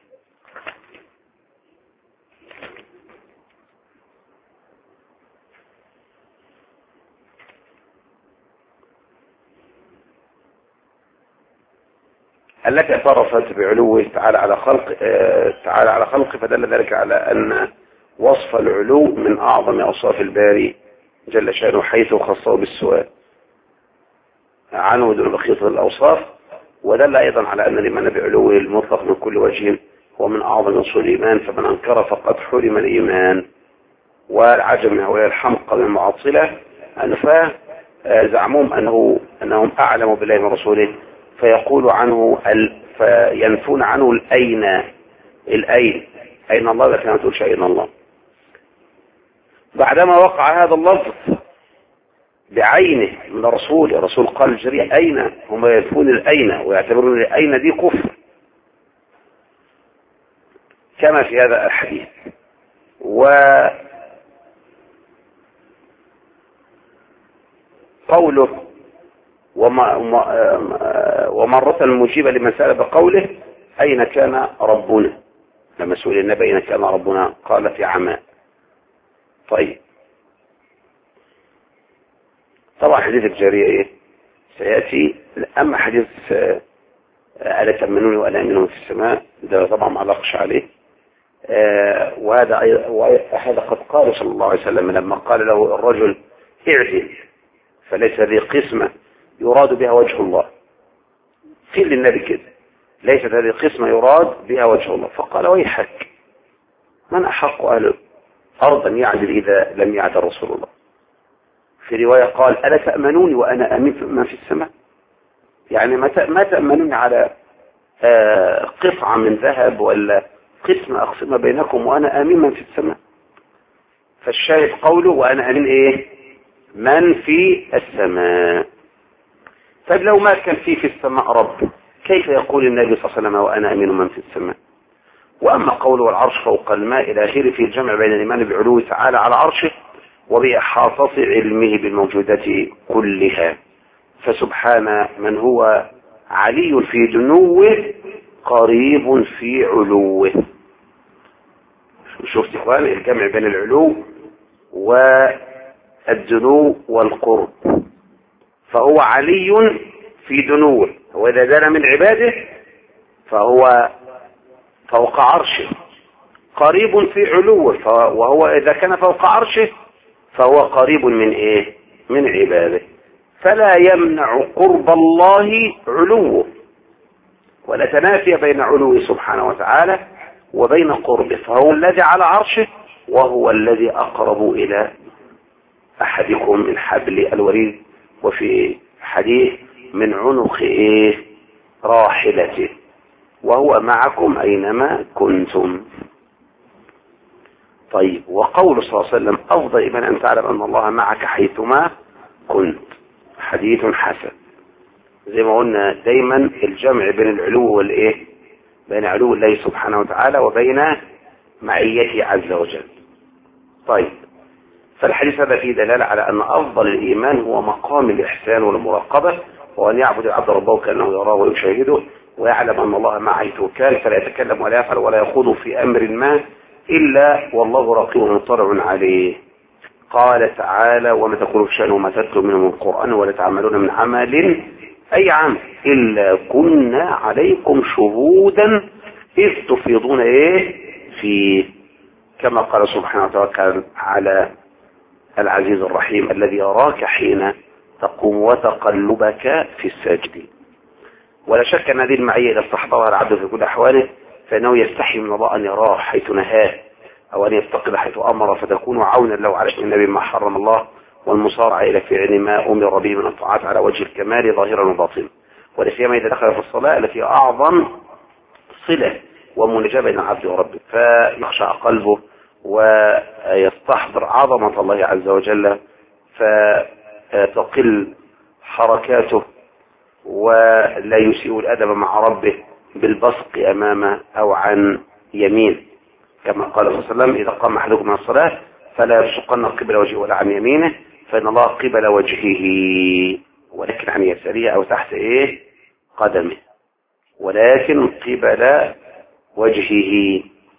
التي اعترفت بعلوه تعالى على خلق تعالى على خلقه، فدل ذلك على أن وصف العلو من أعظم أوصاف الباري جل شأنه، حيث خصه بالسؤال عنه دون بقية الأوصاف. ودل أيضا على أن الإيمان بعلوه المطلق من كل وجه هو من أعظم أصول الإيمان، فمن أنكر فقد حرم الإيمان. والعجم من هؤلاء الحمقى من المعطلة أنفاه زعمهم أنه أنهم أعلموا بالله من رسوله، فيقول عنه ال... فينفون عنه الأين الأين أين الله، لكن ما تقولش أين الله. بعدما وقع هذا اللفظ بعينه من الرسول، الرسول قال الجريء أين، هم ينفون الأين ويعتبرون الأين دي كفر كما في هذا الحديث. وقوله ومرة مجيبة لمن سأل بقوله أين كان ربنا، لما سئل النبي أين كان ربنا قال في عماء. طيب طبعا حديث الجارية إيه سيأتي، أما حديث ألا تأمنوني وأنا أمنهم في السماء ده طبعا ما علقش عليه. آه وهذا هذا قد قال صلى الله عليه وسلم لما قال له الرجل اعدل فليس ذي قسمة يراد بها وجه الله، قيل للنبي كده ليست هذه قسمة يراد بها وجه الله، فقال ويحك من أحق أهل أرضا يعدل إذا لم يعدل رسول الله. في رواية قال ألا تأمنوني وأنا أمين من في السماء، يعني ما تأمنوني على آه قطعة من ذهب ولا قسمة أقسم بينكم وأنا أمين من في السماء. فالشاهد قوله وأنا أمين إيه من في السماء. طيب لو ما كان فيه في السماء رب كيف يقول النبي صلى الله عليه وسلم وأنا أمين من في السماء؟ وأما قوله والعرش فوق الماء إلى آخره في الجمع بين الإيمان بعلوه تعالى على عرشه وبإحاطة علمه بالموجودات كلها، فسبحان من هو علي في دنوه قريب في علوه. شفت إخوان الجمع بين العلو والدنو والقرب، فهو علي في دنوه، وإذا دنا من عباده فهو فوق عرشه، قريب في علوه، وهو إذا كان فوق عرشه فهو قريب من إيه من عباده، فلا يمنع قرب الله علوه، ولا تنافي بين علوه سبحانه وتعالى وبين قربه، فهو الذي على عرشه وهو الذي أقرب إلى أحدكم من حبل الوريد، وفي حديث من عنق إيه راحلته، وهو معكم أينما كنتم. طيب وقول صلى الله عليه وسلم أفضل إيمان أن تعلم أن الله معك حيثما كنت، حديث حسن. زي ما قلنا دايما الجمع بين العلو والإيه بين علو الله سبحانه وتعالى وبين معيته عز وجل. طيب فالحديث هذا فيه دلالة على أن أفضل الإيمان هو مقام الإحسان والمراقبة، وأن يعبد العبد ربه كأنه يراه ويشاهده، ويعلم أن الله معه حيث كان، فلا يتكلم ولا يفعل ولا يخوض في أمر ما إلا والله رقيب مطلع عليه. قال تعالى وما تقولوا في شأن وما تتلو منه من القرآن ولا تعملون من عمل أي عمل إلا كنا عليكم شهودا إذ تفيضون إيه فيه، كما قال سبحانه وتعالى على العزيز الرحيم الذي يراك حين تقوم وتقلبك في الساجدين. ولا شك أن هذه المعية إذا استحضرها العبد في كل أحواله فإنه يستحي من الله أن يراه حيث نهاه أو أن يفتقد حيث أمر، فتكون عونا له على النبي ما حرم الله والمصارعة إلى فعل ما أمر به من الطاعات على وجه الكمال ظاهرا وباطنا، ولا سيما إذا دخل في الصلاة التي أعظم صلة ومناجاة بين العبد وربه، فيخشع قلبه ويستحضر عظمة الله عز وجل، فتقل حركاته ولا يسيء الأدب مع ربه بالبصق أمامه أو عن يمين، كما قال صلى الله عليه وسلم إذا قام أحدكم من الصلاة فلا يبصقن قبل وجهه ولا عن يمينه فإن الله قبل وجهه ولكن عن يساره أو تحت إيه قدمه، ولكن قبل وجهه.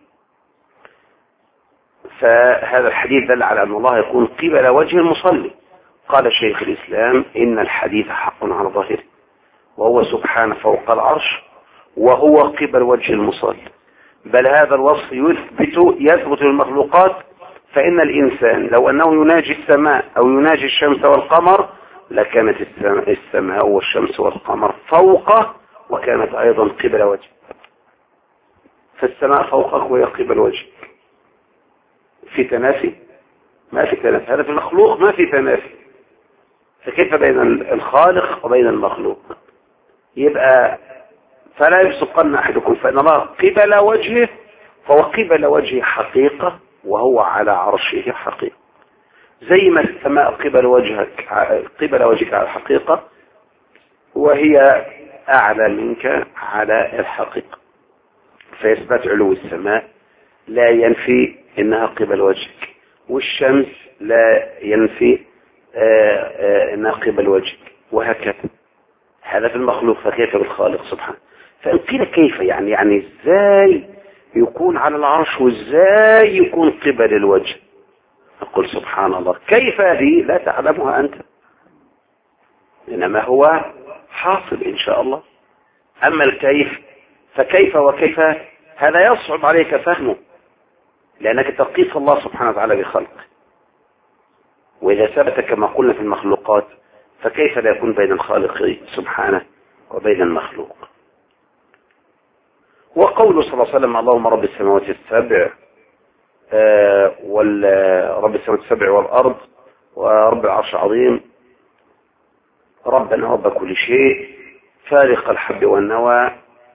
فهذا الحديث دل على أن الله يكون قبل وجه المصلي. قال شيخ الإسلام إن الحديث حق على ظاهره، وهو سبحانه فوق العرش وهو قبل وجه المصلي، بل هذا الوصف يثبت يثبت للمخلوقات، فإن الإنسان لو أنه يناجي السماء أو يناجي الشمس والقمر لكانت السماء والشمس والقمر فوقه وكانت أيضا قبل وجهه، فالسماء فوقك وهي قبل وجهك، في تنافي ما في تنافي، هذا في المخلوق ما في تنافي. فكيف بين الخالق وبين المخلوق؟ يبقى فلا يبصقن أحدكم فإن الله قبل وجهه، فهو قبل وجهه حقيقة وهو على عرشه حقيقة، زي ما السماء قبل وجهك قبل وجهك على الحقيقة وهي أعلى منك على الحقيقة. فإثبات علو السماء لا ينفي إنها قبل وجهك، والشمس لا ينفي إنها قبل وجهك، وهكذا. هذا في المخلوق، فكيف بالخالق سبحانه؟ فإن قيل كيف يعني يعني إزاي يكون على العرش وإزاي يكون قبل الوجه؟ أقول سبحان الله، كيف هذه لا تعلمها أنت، إنما هو حاصل إن شاء الله. أما الكيف فكيف وكيف هذا يصعب عليك فهمه، لأنك تقيس الله سبحانه وتعالى بخلقه، وإذا ثبت كما قلنا في المخلوقات فكيف لا يكون بين الخالق سبحانه وبين المخلوق؟ وقوله صلى الله عليه وسلم اللهم رب السماوات السبع آه ورب السماوات السبع والأرض ورب العرش العظيم ربنا رب كل شيء فارق الحب والنوى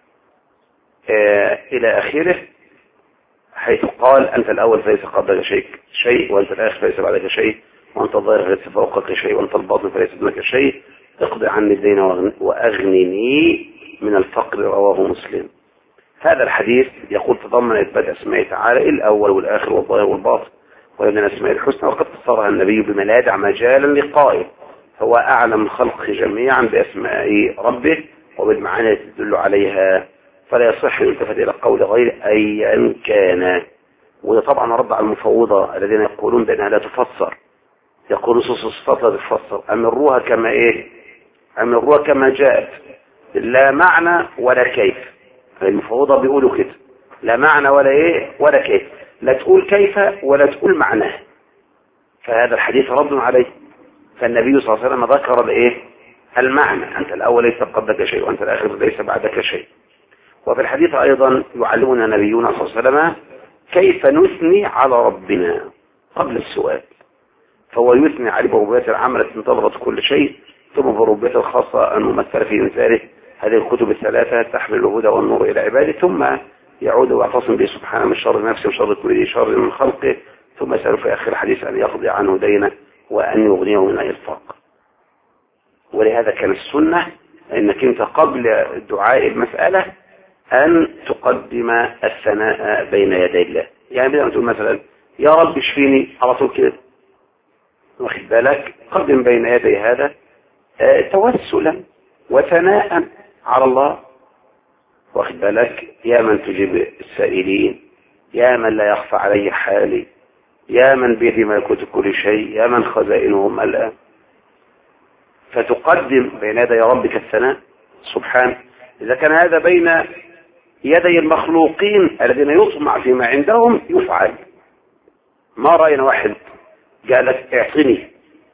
آه إلى آخره، حيث قال أنت الأول فليس قبلك شيء شيء وأنت الآخر فليس بعدك شيء وأنت الظاهر فليس فوقك شيء وأنت الباطن فليس دونك شيء اقضي عني الدين وأغنني من الفقر. رواه مسلم. هذا الحديث يقول تضمن إثبات أسماء تعالى الأول والآخر والظاهر والباطن ومن الأسماء الحسنى، وقد فسرها النبي بما لا يدع مجالا لقائل، هو أعلم الخلق جميعا بأسماء ربه وبالمعاني التي تدل عليها، فلا يصح يلتفت إلى قول غير أيا كان. وده طبعا رد على المفوضة الذين يقولون بأنها لا تفسر، يقول نصوص الصفات لا تفسر، أمروها كما إيه أمروها كما جاءت لا معنى ولا كيف. المفوضة بيقولوا كده لا معنى ولا إيه ولا كيف، لا تقول كيف ولا تقول معناه، فهذا الحديث رد عليه. فالنبي صلى الله عليه وسلم ذكر الإيه المعنى، أنت الأول ليس قبلك شيء وأنت الآخر ليس بعدك شيء. وفي الحديث أيضا يعلمنا نبينا صلى الله عليه وسلم كيف نثني على ربنا قبل السؤال، فهو يثني عليه بربوبية العامة التي انتظرت كل شيء، ثم بربوبية الخاصة الممثلة في مثاله هذه الكتب الثلاثة تحمل الهدى والنور إلى عباده، ثم يعود ويعتصم به سبحانه من شر نفسه وشر كل شر من خلقه، ثم يسأل في آخر الحديث أن يقضي عنه دينه وأن يغنيه من الإنفاق. ولهذا كان السنة أنك أنت قبل دعاء المسألة أن تقدم الثناء بين يدي الله. يعني بدنا نقول مثلا يا رب اشفيني على طول كده، واخد بالك، قدم بين يدي هذا توسلا وثناء على الله، واخد بالك، يا من تجيب السائلين، يا من لا يخفى عليه حالي، يا من بيده ملكوت كل شيء، يا من خزائنهم الآن. فتقدم بين يدي ربك الثناء سبحانه. إذا كان هذا بين يدي المخلوقين الذين يطمع فيما عندهم يفعل. ما رأينا واحد قال لك اعطني،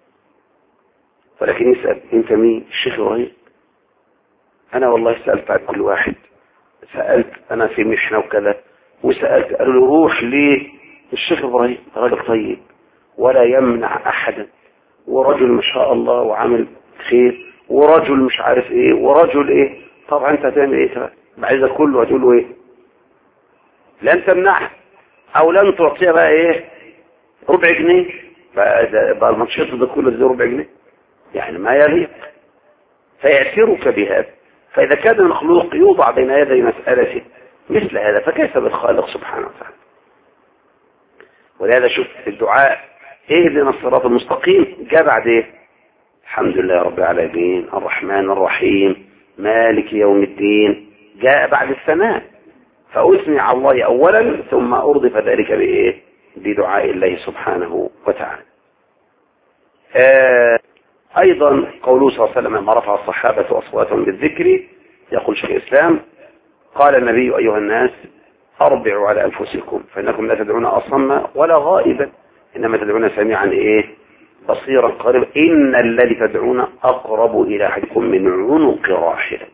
ولكن يسأل انت مين؟ الشيخ ابراهيم. انا والله سألت عن كل واحد، سألت انا في محنة وكذا وسألت، قالوا له روح ليه الشيخ ابراهيم، راجل طيب ولا يمنع احدا، ورجل ما شاء الله وعامل خير، ورجل مش عارف ايه ورجل ايه. طبعا انت هتعمل ايه بعد ده كله؟ هتقول له ايه؟ لن تمنعه او لن تعطيه بقى ايه ربع جنيه بقى المنشط ده كله ده ربع جنيه، يعني ما يليق. فيعترك بهذا. فإذا كان المخلوق يوضع بين يدي مسألته مثل هذا فكيف بالخالق سبحانه وتعالى؟ ولهذا شوف الدعاء اهدنا الصراط المستقيم جاء بعد ايه؟ الحمد لله رب العالمين الرحمن الرحيم مالك يوم الدين، جاء بعد الثناء. فأثني على الله أولا ثم أرضف ذلك بإيه؟ بدعاء الله سبحانه وتعالى. آه أيضا قوله صلى الله عليه وسلم لما رفع الصحابة أصواتهم بالذكر، يقول شيخ الإسلام قال النبي أيها الناس أربعوا على أنفسكم فإنكم لا تدعون أصم ولا غائبا إنما تدعون سميعا إيه بصيرا قريبا إن الذي تدعون أقرب إلى أحدكم من عنق راحلة.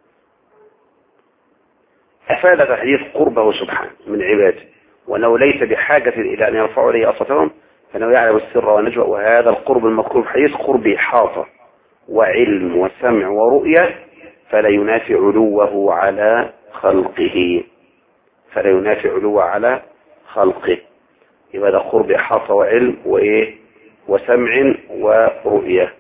أفاد الحديث قربه سبحانه من عباده وأنه ليس بحاجة إلى أن يرفعوا إليه أصواتهم، فإنه يعلم السر والنجوى. وهذا القرب المذكور في الحديث قرب إحاطة وعلم وسمع ورؤية، فلا ينافي علوه على خلقه، فلا ينافي علوه على خلقه. يبقى ده قرب إحاطة وعلم وإيه وسمع ورؤية.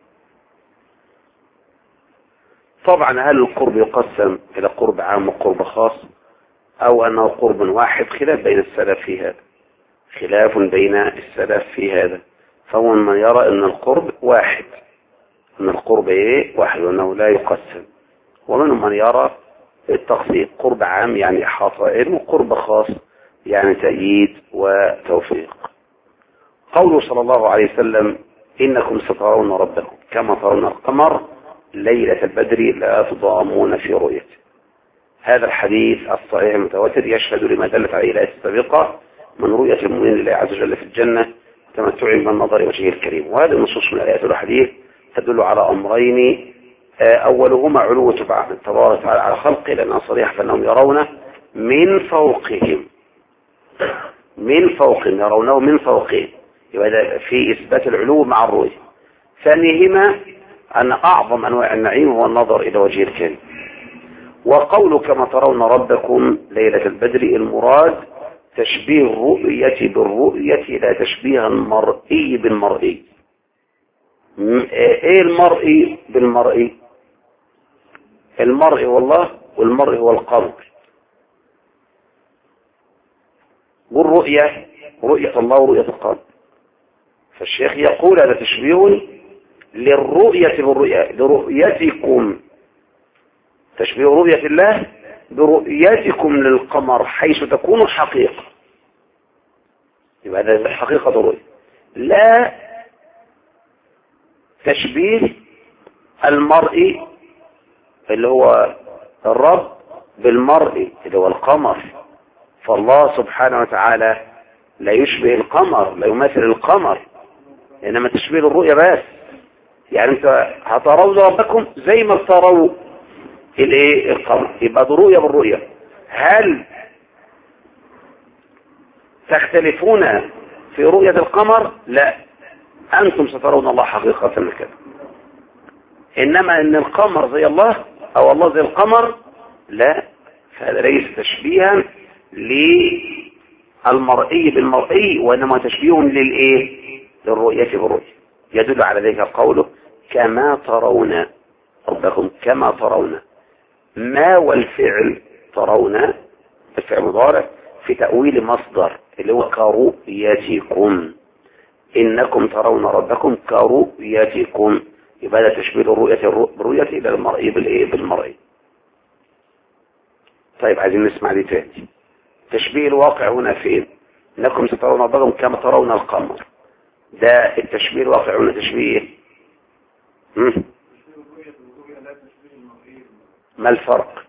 طبعا هل القرب يقسم إلى قرب عام وقرب خاص، أو أنه قرب واحد؟ خلاف بين السلف في هذا، خلاف بين السلف في هذا. فهو من يرى أن القرب واحد، أن القرب إيه واحد وأنه لا يقسم، ومنهم من يرى التقسيم، قرب عام يعني إحاطة علم، وقرب خاص يعني تأييد وتوفيق. قوله صلى الله عليه وسلم إنكم سترون ربكم كما ترون القمر ليلة البدر لا تضامون في رؤيته. هذا الحديث الصحيح المتواتر يشهد لما دلت عليه الآية السابقة من رؤية المؤمن لله عز وجل في الجنة تمتع بالنظر وجهه الكريم. وهذه النصوص من الآيات والحديث تدل على أمرين، أولهما علو تبارك وتعالى على خلقه، لأنها صريحة فإنهم يرونه من فوقهم، من فوقهم يرونه من فوقهم، يبقى في إثبات العلو مع الرؤية. ثانيهما أن أعظم أنواع النعيم هو النظر إلى وجه الكريم. وقول كما ترون ربكم ليلة البدر المراد تشبيه الرؤية بالرؤية لا تشبيه المرئي بالمرئي. ايه المرئي بالمرئي؟ المرئي هو الله والمرئي هو القمر. والرؤية رؤية الله ورؤية القمر. فالشيخ يقول هذا تشبيه للرؤية بالرؤية، لرؤيتكم، تشبيه رؤية الله برؤيتكم للقمر حيث تكون حقيقة. يبقى هذا حقيقة الرؤية، لا تشبيه المرئي اللي هو الرب بالمرئي اللي هو القمر. فالله سبحانه وتعالى لا يشبه القمر، لا يماثل القمر، إنما تشبيه الرؤية بس. يعني انت هترون ربكم زي ما تروا الايه القمر، يبقى دي رؤية بالرؤية. هل تختلفون في رؤية القمر؟ لا، انتم سترون الله حقيقة كده. انما ان القمر زي الله او الله زي القمر لا، فهذا ليس تشبيها للمرئي بالمرئي، وانما تشبيه للايه للرؤية بالرؤية. يدل على ذلك قوله كما ترون ربكم كما ترون. ما والفعل ترون الفعل مضارع في تأويل مصدر اللي هو كرؤيتكم، إنكم ترون ربكم كرؤيتكم، يبقى هذا تشبيه الرؤية بالرؤية إلى المرئي بالإيه بالمرئي. طيب عايزين نسمع دي تاني. تشبيه الواقع هنا فين؟ إنكم سترون ربكم كما ترون القمر، ده التشبيه الواقع هنا تشبيه مم. ما الفرق؟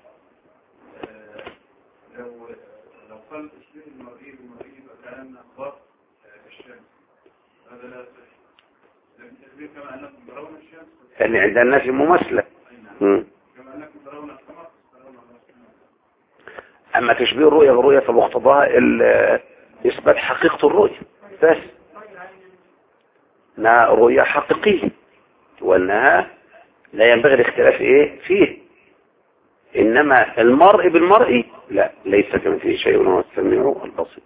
لو لو قال تشبيه المرئي بالمرئي فكأن خاص الشمس، هذا لا يصح. لكن تشبيه كما انكم ترون الشمس يعني عند الناس مماثلة. كما انكم ترون القمر ترون الشمس. اما تشبيه الرؤية بالرؤية فمقتضاها اثبات حقيقة الرؤية بس، انها رؤية حقيقية وانها لا ينبغي الاختلاف ايه فيه. انما المرء بالمرء لا، ليس كمثله شيء وهو السميع البصير.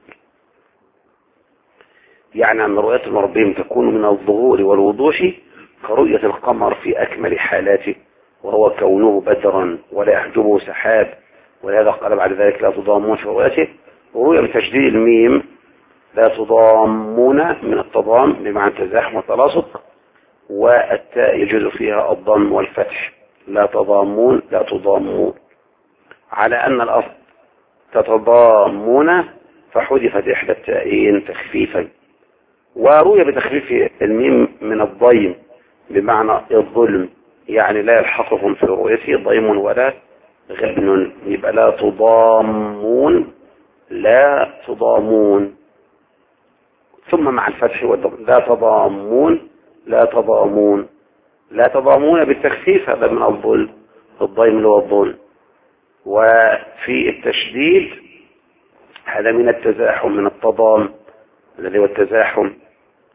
يعني ان رؤية المربين تكون من الظهور والوضوح كرؤية القمر في اكمل حالاته، وهو كونه بدرا ولا يحجبه سحاب، ولهذا قال بعد ذلك لا تضامون في رؤيته. ورؤية بتشديد الميم لا تضامون من التضام بمعنى التزاحم والتلاصق، والتاء يجوز فيها الضم والفتح، لا تضامون لا تضامون، على أن الأصل تتضامون فحذفت إحدى التائين تخفيفا. وروي بتخفيف الميم من الضيم بمعنى الظلم، يعني لا يلحقهم في رؤيته ضيم ولا غبن، يبقى لا تضامون لا تضامون، ثم مع الفتح والضم لا تضامون لا تضامون لا تضامون بالتخفيف، هذا من الظلم، الضيم اللي هو الظلم. وفي التشديد هذا من التزاحم، من التضام الذي هو التزاحم،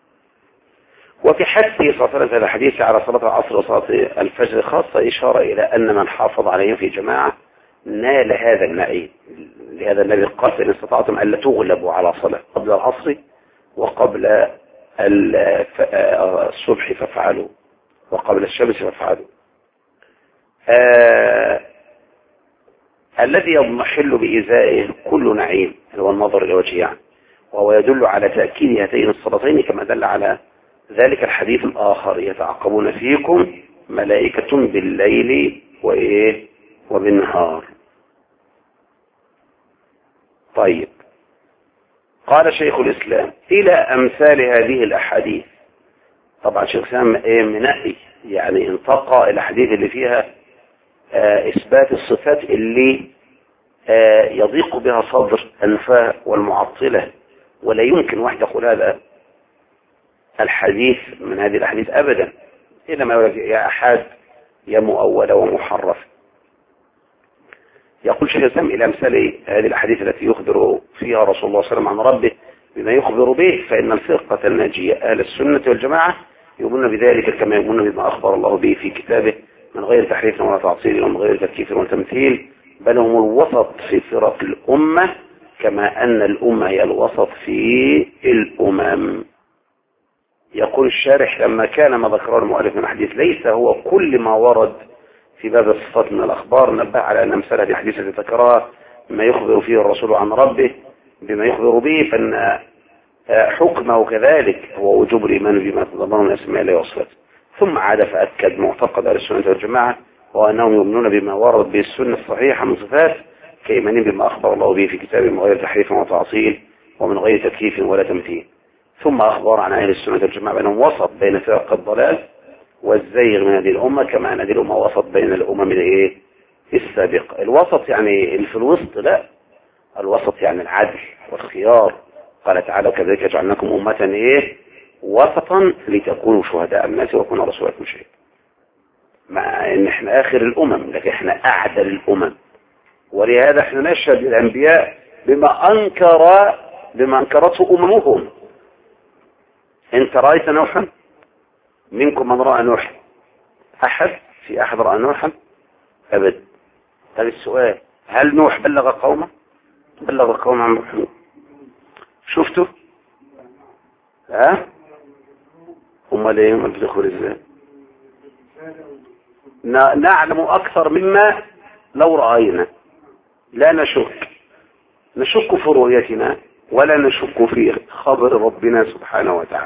وفي حثه صلى الله عليه وسلم هذا الحديث على صلاة العصر وصلاة الفجر خاصة إشارة إلى أن من حافظ عليهم في جماعة نال هذا النعيم. لهذا النبي قال إن استطعتم ألا تغلبوا على صلاة قبل العصر وقبل الصبح فافعلوا وقبل الشمس فافعلوا. آه الذي يضمحل بإزائه كل نعيم هو النظر إلى وجهه يعني، وهو يدل على تأكيد هاتين الصلاتين كما دل على ذلك الحديث الآخر يتعقبون فيكم ملائكة بالليل وإيه وبالنهار. طيب، قال شيخ الإسلام إلى أمثال هذه الأحاديث. طبعا شيخ الإسلام إيه منقي يعني انتقى الأحاديث اللي فيها آه إثبات الصفات اللي آه يضيق بها صدر أنفاه والمعطلة، ولا يمكن واحد يقول هذا الحديث من هذه الأحاديث أبدا إلا ما يا أحد يا مؤول ومحرف. يقول شيخ الإسلام إلى أمثال هذه الأحاديث التي يخبر فيها رسول الله صلى الله عليه وسلم عن ربه بما يخبر به، فإن الفرقة الناجية أهل السنة والجماعة يؤمنون بذلك كما يؤمنون بما أخبر الله به في كتابه من غير تحريف ولا تعطيل ومن غير تكييف ولا تمثيل، بل هم الوسط في فرق الأمة كما أن الأمة هي الوسط في الأمم. يقول الشارح لما كان ما ذكره المؤلف من الحديث ليس هو كل ما ورد في باب الصفات من الأخبار، نبه على أن أمثال هذه الحديث التي ذكرها بما يخبر فيه الرسول عن ربه بما يخبر به، فإن حكمه كذلك هو وجوب الإيمان بما تضمنه من أسماء الله وصفاته. ثم عاد فأكد معتقد أهل السنة والجماعة وأنهم يؤمنون بما ورد به السنة الصحيحة من صفات كإيمانهم بما أخبر الله به في كتابه من غير تحريف وتعطيل ومن غير تكييف ولا تمثيل. ثم أخبر عن أهل السنة والجماعة بأنهم وسط بين فرق الضلال والزيغ من هذه الأمة كما أن هذه الأمة وسط بين الأمم الإيه السابقة. الوسط يعني اللي في الوسط، لا، الوسط يعني العدل والخيار. قال تعالى وكذلك جعلناكم أمة إيه وسطا لتكونوا شهداء الناس ويكون رسولكم شهيدا. مع ان احنا اخر الامم لكن احنا اعدل الامم، ولهذا احنا نشهد للانبياء بما انكر بما انكرته اممهم. انت رايت نوحا؟ منكم من راى نوحا؟ احد في احد راى نوحا؟ ابدا. طيب السؤال، هل نوح بلغ قومه؟ بلغ قومه عن محمد. شفته؟ ها؟ امال ايه؟ امال بتدخل ازاي؟ نعلم أكثر مما لو رأينا، لا نشك نشك في رؤيتنا ولا نشك في خبر ربنا سبحانه وتعالى.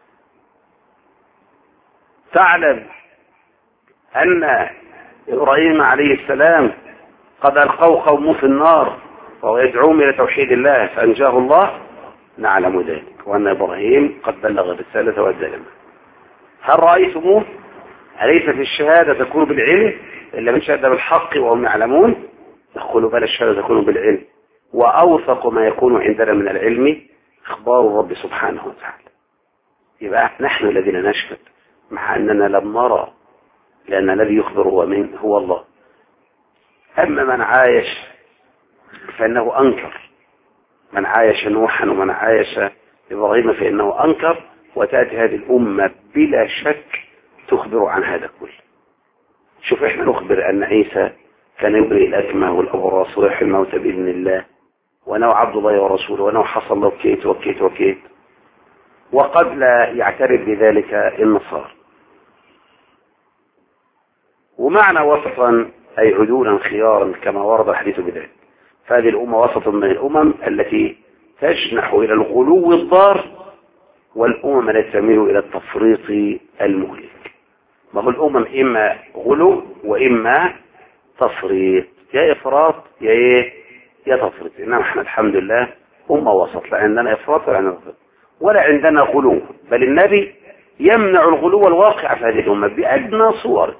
تعلم أن إبراهيم عليه السلام قد ألقوا قومه في النار وهو يدعوهم إلى توحيد الله فأنجاه الله؟ نعلم ذلك، وأن إبراهيم قد بلغ الرسالة وأدى الأمانة. هل رأيتموه؟ أليست الشهادة تكون بالعلم إلا من شهد بالحق وهم يعلمون؟ يقولوا بل الشهادة تكون بالعلم، وأوثق ما يكون عندنا من العلم إخبار الرب سبحانه وتعالى. يبقى نحن الذين نشهد مع أننا لم نرى، لأن الذي يخبر هو من هو الله. أما من عايش فإنه أنكر، من عايش نوحا ومن عايش إبراهيم فإنه أنكر، وتأتي هذه الأمة بلا شك تخبر عن هذا كله. شوف احنا نخبر أن عيسى كان يبرئ الأكمه والأبرص ويحيي الموتى بإذن الله، وأنه عبد الله ورسوله، وأنه حصل له كيت وكيت وكيت، وقد لا يعترف بذلك النصارى. ومعنى وسطا أي عدولا خيارا كما ورد الحديث بذلك. فهذه الأمة وسط من الأمم التي تجنح إلى الغلو الضار، والأمم التي تميل إلى التفريط المهلك. ما هو الأمم إما غلو وإما تفريط، يا إفراط يا إيه يا تفريط. إنما إحنا الحمد لله أمة وسط، لا عندنا إفراط ولا عندنا تفريط ولا عندنا غلو، بل النبي يمنع الغلو الواقع في هذه الأمة بأدنى صور.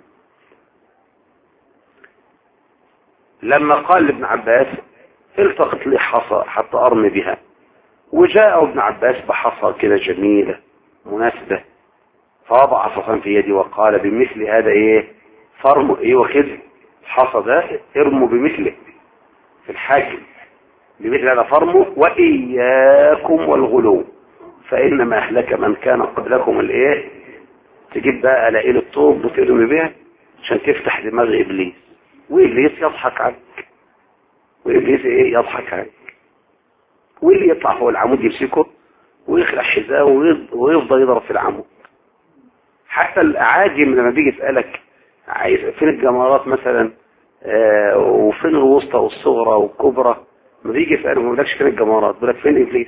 لما قال لابن عباس التقط لي حصى حتى أرمي بها، وجاء ابن عباس بحصى كده جميلة مناسبة، فوضع عصا في يدي وقال بمثل هذا ايه فرموا ايه وكده حصى ده ارموا بمثله في الحاكم، بمثل هذا فرموا وإياكم والغلو، فإنما أهلك من كان قبلكم الإيه؟ تجيب بقى قلاقيل الطوب وترمي بيها عشان تفتح دماغ إبليس، وإبليس يضحك عنك، وإبليس إيه؟ يضحك عنك، واللي يطلع فوق العمود يمسكه ويخلع حذاءه ويفضل يضرب في العمود. حتى الأعاجم لما بيجي يسألك عايز فين الجمرات مثلا آه وفين الوسطى والصغرى والكبرى، ما بيجي يسألك ما بيقولكش فين الجمرات، بيقول لك فين إبليس.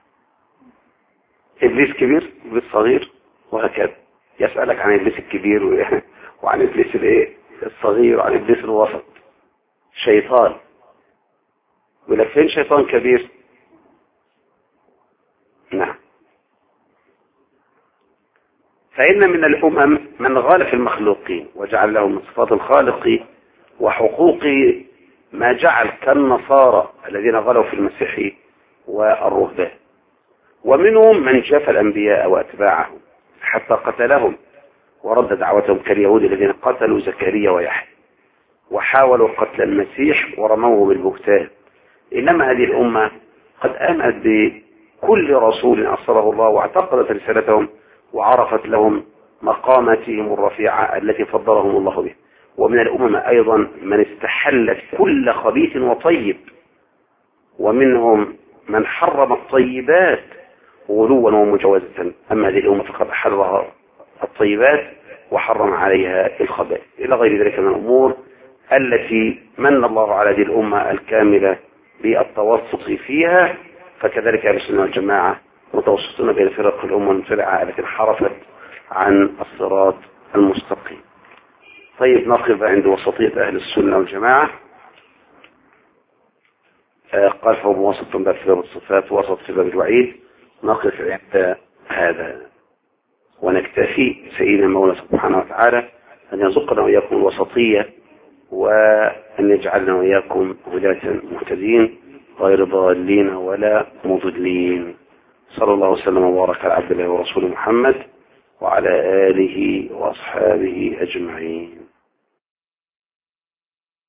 إبليس كبير، إبليس صغير، وهكذا. يسألك عن إبليس الكبير وعن إبليس الإيه الصغير وعن إبليس الوسط. شيطان، يقول لك فين شيطان كبير؟ نعم. فإن من الأمم من غال في المخلوقين وجعل لهم من صفات الخالق وحقوق ما جعل كالنصارى الذين غلوا في المسيح والرهبان، ومنهم من جاف الأنبياء وأتباعهم حتى قتلهم ورد دعوتهم كاليهود الذين قتلوا زكريا ويحيى وحاولوا قتل المسيح ورموه بالبهتان. إنما هذه الأمة قد آمنت بكل رسول أرسله الله واعتقدت رسالتهم وعرفت لهم مقاماتهم الرفيعة التي فضلهم الله بها. ومن الأمم أيضا من استحلت كل خبيث وطيب، ومنهم من حرم الطيبات غلوا ومجاوزة. أما هذه الأمة فقد حرم الطيبات وحرم عليها الخبائث إلى غير ذلك من الأمور التي من الله على هذه الأمة الكاملة بالتوسط فيها. فكذلك أهل السنة والجماعة متوسطون بين فرق الأمة المنفرعة التي انحرفت عن الصراط المستقيم. طيب نقف عند وسطية أهل السنة والجماعة. آه قال فهم وسط باب في باب الصفات ووسط في باب الوعيد. نقف عند هذا ونكتفي. سيدنا المولى سبحانه وتعالى أن يرزقنا وإياكم الوسطية، وأن يجعلنا وإياكم هداة مهتدين غير ضالين ولا مضلين. صلى الله وسلم وبارك على عبد الله ورسوله محمد وعلى آله وأصحابه أجمعين.